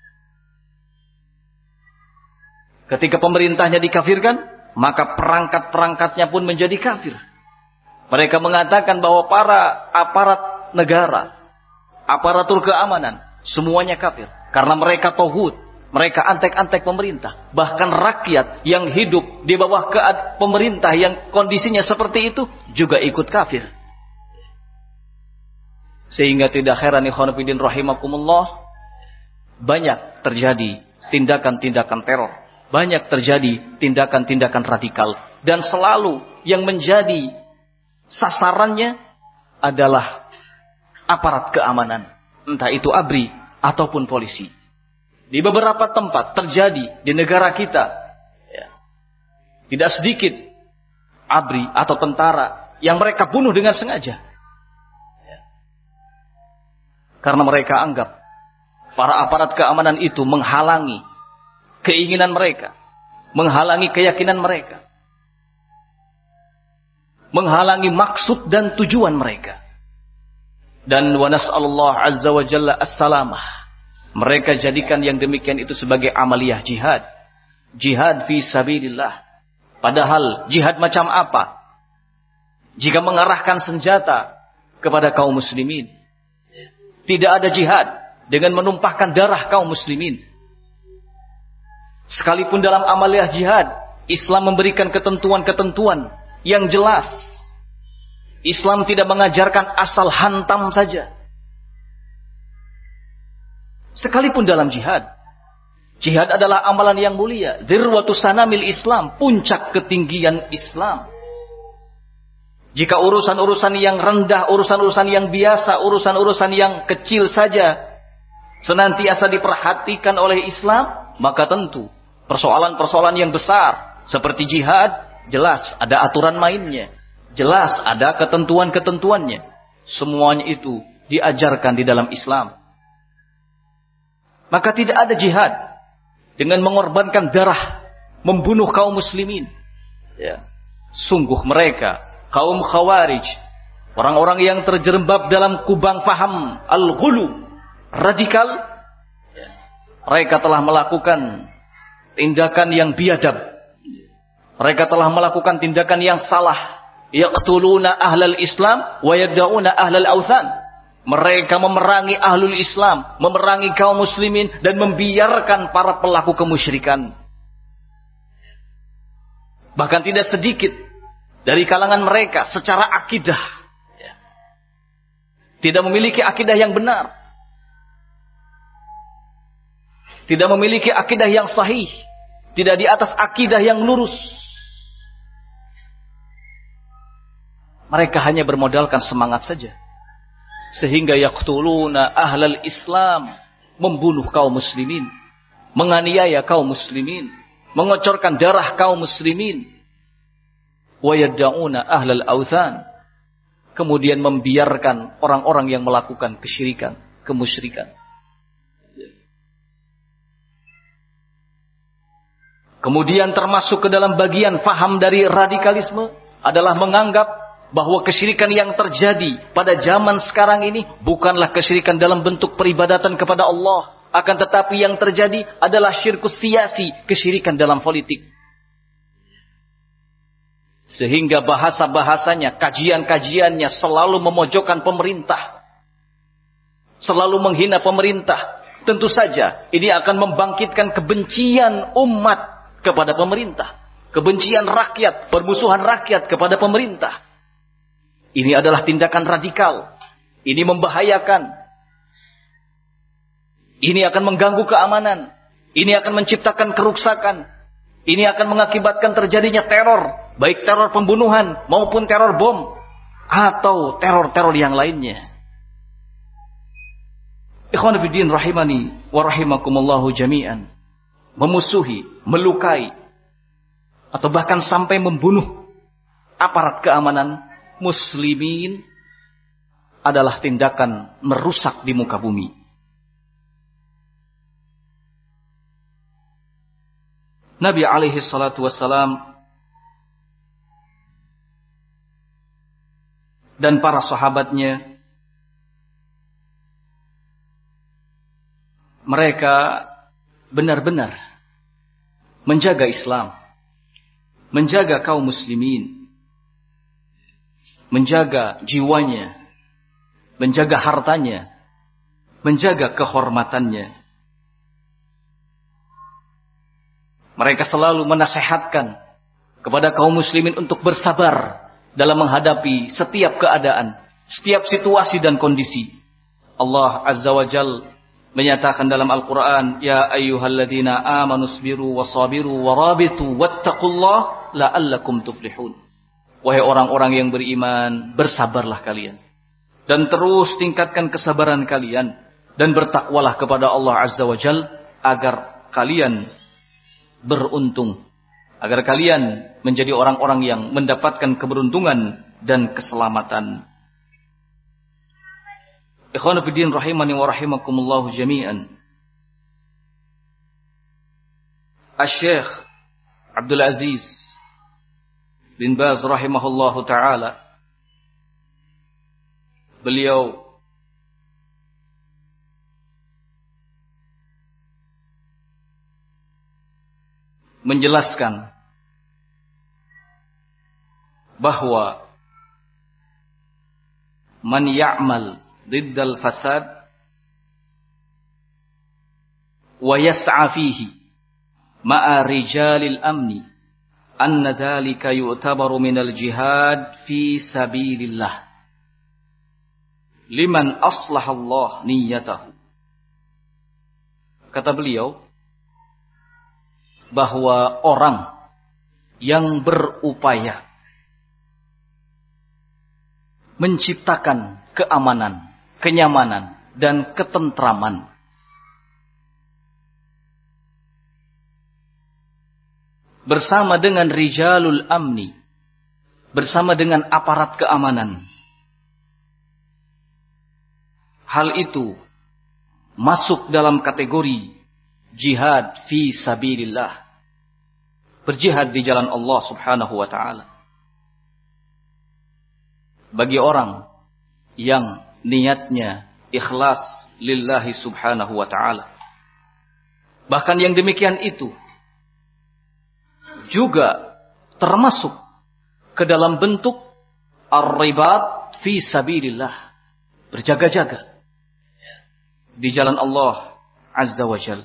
Ketika pemerintahnya dikafirkan, maka perangkat-perangkatnya pun menjadi kafir. Mereka mengatakan bahwa para aparat negara, aparatur keamanan, semuanya kafir. Karena mereka toghut. Mereka antek-antek pemerintah. Bahkan rakyat yang hidup di bawah keadaan pemerintah yang kondisinya seperti itu juga ikut kafir. Sehingga tidak heran ikhwan fillah rahimakumullah, banyak terjadi tindakan-tindakan teror. Banyak terjadi tindakan-tindakan radikal. Dan selalu yang menjadi sasarannya adalah aparat keamanan. Entah itu A B R I ataupun polisi. Di beberapa tempat terjadi di negara kita, ya, tidak sedikit A B R I atau tentara yang mereka bunuh dengan sengaja, ya. Karena mereka anggap para aparat keamanan itu menghalangi keinginan mereka, menghalangi keyakinan mereka, menghalangi maksud dan tujuan mereka. Dan wa nas'alullah azza wa jalla as-salamah. Mereka jadikan yang demikian itu sebagai amaliyah jihad. Jihad fi sabilillah. Padahal jihad macam apa? Jika mengarahkan senjata kepada kaum muslimin. Tidak ada jihad dengan menumpahkan darah kaum muslimin. Sekalipun dalam amaliyah jihad, Islam memberikan ketentuan-ketentuan yang jelas. Islam tidak mengajarkan asal hantam saja. Sekalipun dalam jihad. Jihad adalah amalan yang mulia. Dzirwatu sanamil Islam. Puncak ketinggian Islam. Jika urusan-urusan yang rendah, urusan-urusan yang biasa, urusan-urusan yang kecil saja senantiasa diperhatikan oleh Islam, maka tentu persoalan-persoalan yang besar seperti jihad, jelas ada aturan mainnya. Jelas ada ketentuan-ketentuannya. Semuanya itu diajarkan di dalam Islam. Maka tidak ada jihad dengan mengorbankan darah, membunuh kaum muslimin. Ya. Sungguh mereka, kaum Khawarij, orang-orang yang terjerembab dalam kubang faham al-ghulu, radikal, ya. Mereka telah melakukan tindakan yang biadab. Mereka telah melakukan tindakan yang salah. Yaqtuluna ahlal Islam wa yad'una ahlal authan. Mereka memerangi ahlul Islam, memerangi kaum muslimin, dan membiarkan para pelaku kemusyrikan. Bahkan tidak sedikit dari kalangan mereka secara akidah tidak memiliki akidah yang benar, tidak memiliki akidah yang sahih, tidak di atas akidah yang lurus. Mereka hanya bermodalkan semangat saja, sehingga yaqtuluna ahlal Islam, membunuh kaum muslimin, menganiaya kaum muslimin, mengocorkan darah kaum muslimin. Wa yad'una ahlal authan, kemudian membiarkan orang-orang yang melakukan kesyirikan, kemusyrikan. Kemudian termasuk ke dalam bagian faham dari radikalisme adalah menganggap bahwa kesyirikan yang terjadi pada zaman sekarang ini bukanlah kesyirikan dalam bentuk peribadatan kepada Allah, akan tetapi yang terjadi adalah syirkus siasi, kesyirikan dalam politik. Sehingga bahasa-bahasanya, kajian-kajiannya selalu memojokkan pemerintah, selalu menghina pemerintah. Tentu saja ini akan membangkitkan kebencian umat kepada pemerintah, kebencian rakyat, permusuhan rakyat kepada pemerintah. Ini adalah tindakan radikal. Ini membahayakan. Ini akan mengganggu keamanan. Ini akan menciptakan kerusakan. Ini akan mengakibatkan terjadinya teror, baik teror pembunuhan maupun teror bom atau teror-teror yang lainnya. Ikhwan fillah rahimani wa rahimakumullahu jami'an. Memusuhi, melukai, atau bahkan sampai membunuh aparat keamanan muslimin adalah tindakan merusak di muka bumi. Nabi alaihi salatu wassalam dan para sahabatnya, mereka benar-benar menjaga Islam, menjaga kaum muslimin, menjaga jiwanya, menjaga hartanya, menjaga kehormatannya. Mereka selalu menasehatkan kepada kaum muslimin untuk bersabar dalam menghadapi setiap keadaan, setiap situasi dan kondisi. Allah Azza wa Jal menyatakan dalam Al-Quran, Ya ayyuhalladzina amanu sabiru wasabiru warabitu wattaqullah la'allakum tuflihun. Wahai orang-orang yang beriman, bersabarlah kalian, dan terus tingkatkan kesabaran kalian, dan bertakwalah kepada Allah Azza wa Jal agar kalian beruntung, agar kalian menjadi orang-orang yang mendapatkan keberuntungan dan keselamatan. Ikhwanu fiddin rahimani wa rahimakumullahu jami'an. Asy-Syaikh Abdul Aziz bin Baz rahimahullahu taala, beliau menjelaskan bahwa man ya'mal diddal fasad wa yas'a fihi ma'a rijalil amni anna dhalika yu'tabaru minal jihad fi sabilillah liman aslahallah niyyatahu. Kata beliau bahwa orang yang berupaya menciptakan keamanan, kenyamanan, dan ketentraman bersama dengan rijalul amni, bersama dengan aparat keamanan, hal itu masuk dalam kategori jihad fi sabilillah, berjihad di jalan Allah subhanahu wa ta'ala. Bagi orang yang niatnya ikhlas lillahi subhanahu wa ta'ala. Bahkan yang demikian itu juga termasuk ke dalam bentuk ar-ribat fi sabilillah, berjaga-jaga di jalan Allah Azza wa Jalla.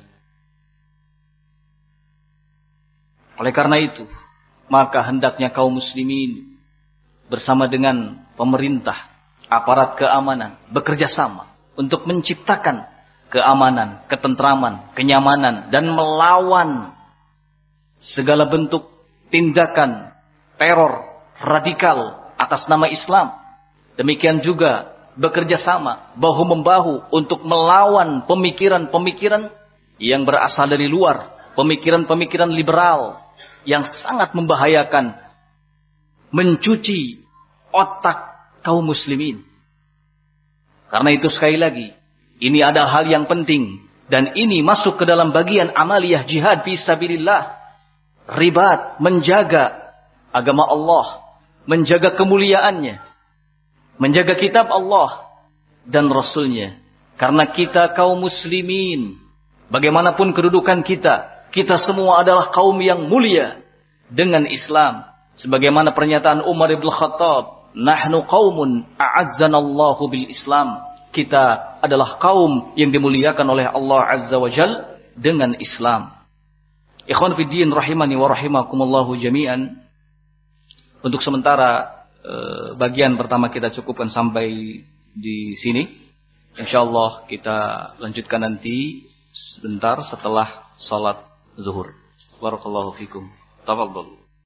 Oleh karena itu, maka hendaknya kaum muslimin bersama dengan pemerintah, aparat keamanan, bekerja sama untuk menciptakan keamanan, ketentraman, kenyamanan, dan melawan segala bentuk tindakan teror radikal atas nama Islam. Demikian juga bekerja sama bahu-membahu untuk melawan pemikiran-pemikiran yang berasal dari luar, pemikiran-pemikiran liberal yang sangat membahayakan, mencuci otak kaum muslimin. Karena itu sekali lagi, ini adalah hal yang penting dan ini masuk ke dalam bagian amaliyah jihad fi sabilillah. Ribat, menjaga agama Allah, menjaga kemuliaannya, menjaga kitab Allah dan Rasulnya. Karena kita kaum muslimin, bagaimanapun kedudukan kita, kita semua adalah kaum yang mulia dengan Islam. Sebagaimana pernyataan Umar ibn Khattab, nahnu qaumun a'azzanallahu bil Islam. Kita adalah kaum yang dimuliakan oleh Allah Azza wa Jal dengan Islam. Ikhwan fiddin rahimani wa rahimakumullahu jami'an. Untuk sementara bagian pertama kita cukupkan sampai di sini. Insyaallah kita lanjutkan nanti sebentar setelah salat zuhur. Barakallahu fikum. Tafadhal.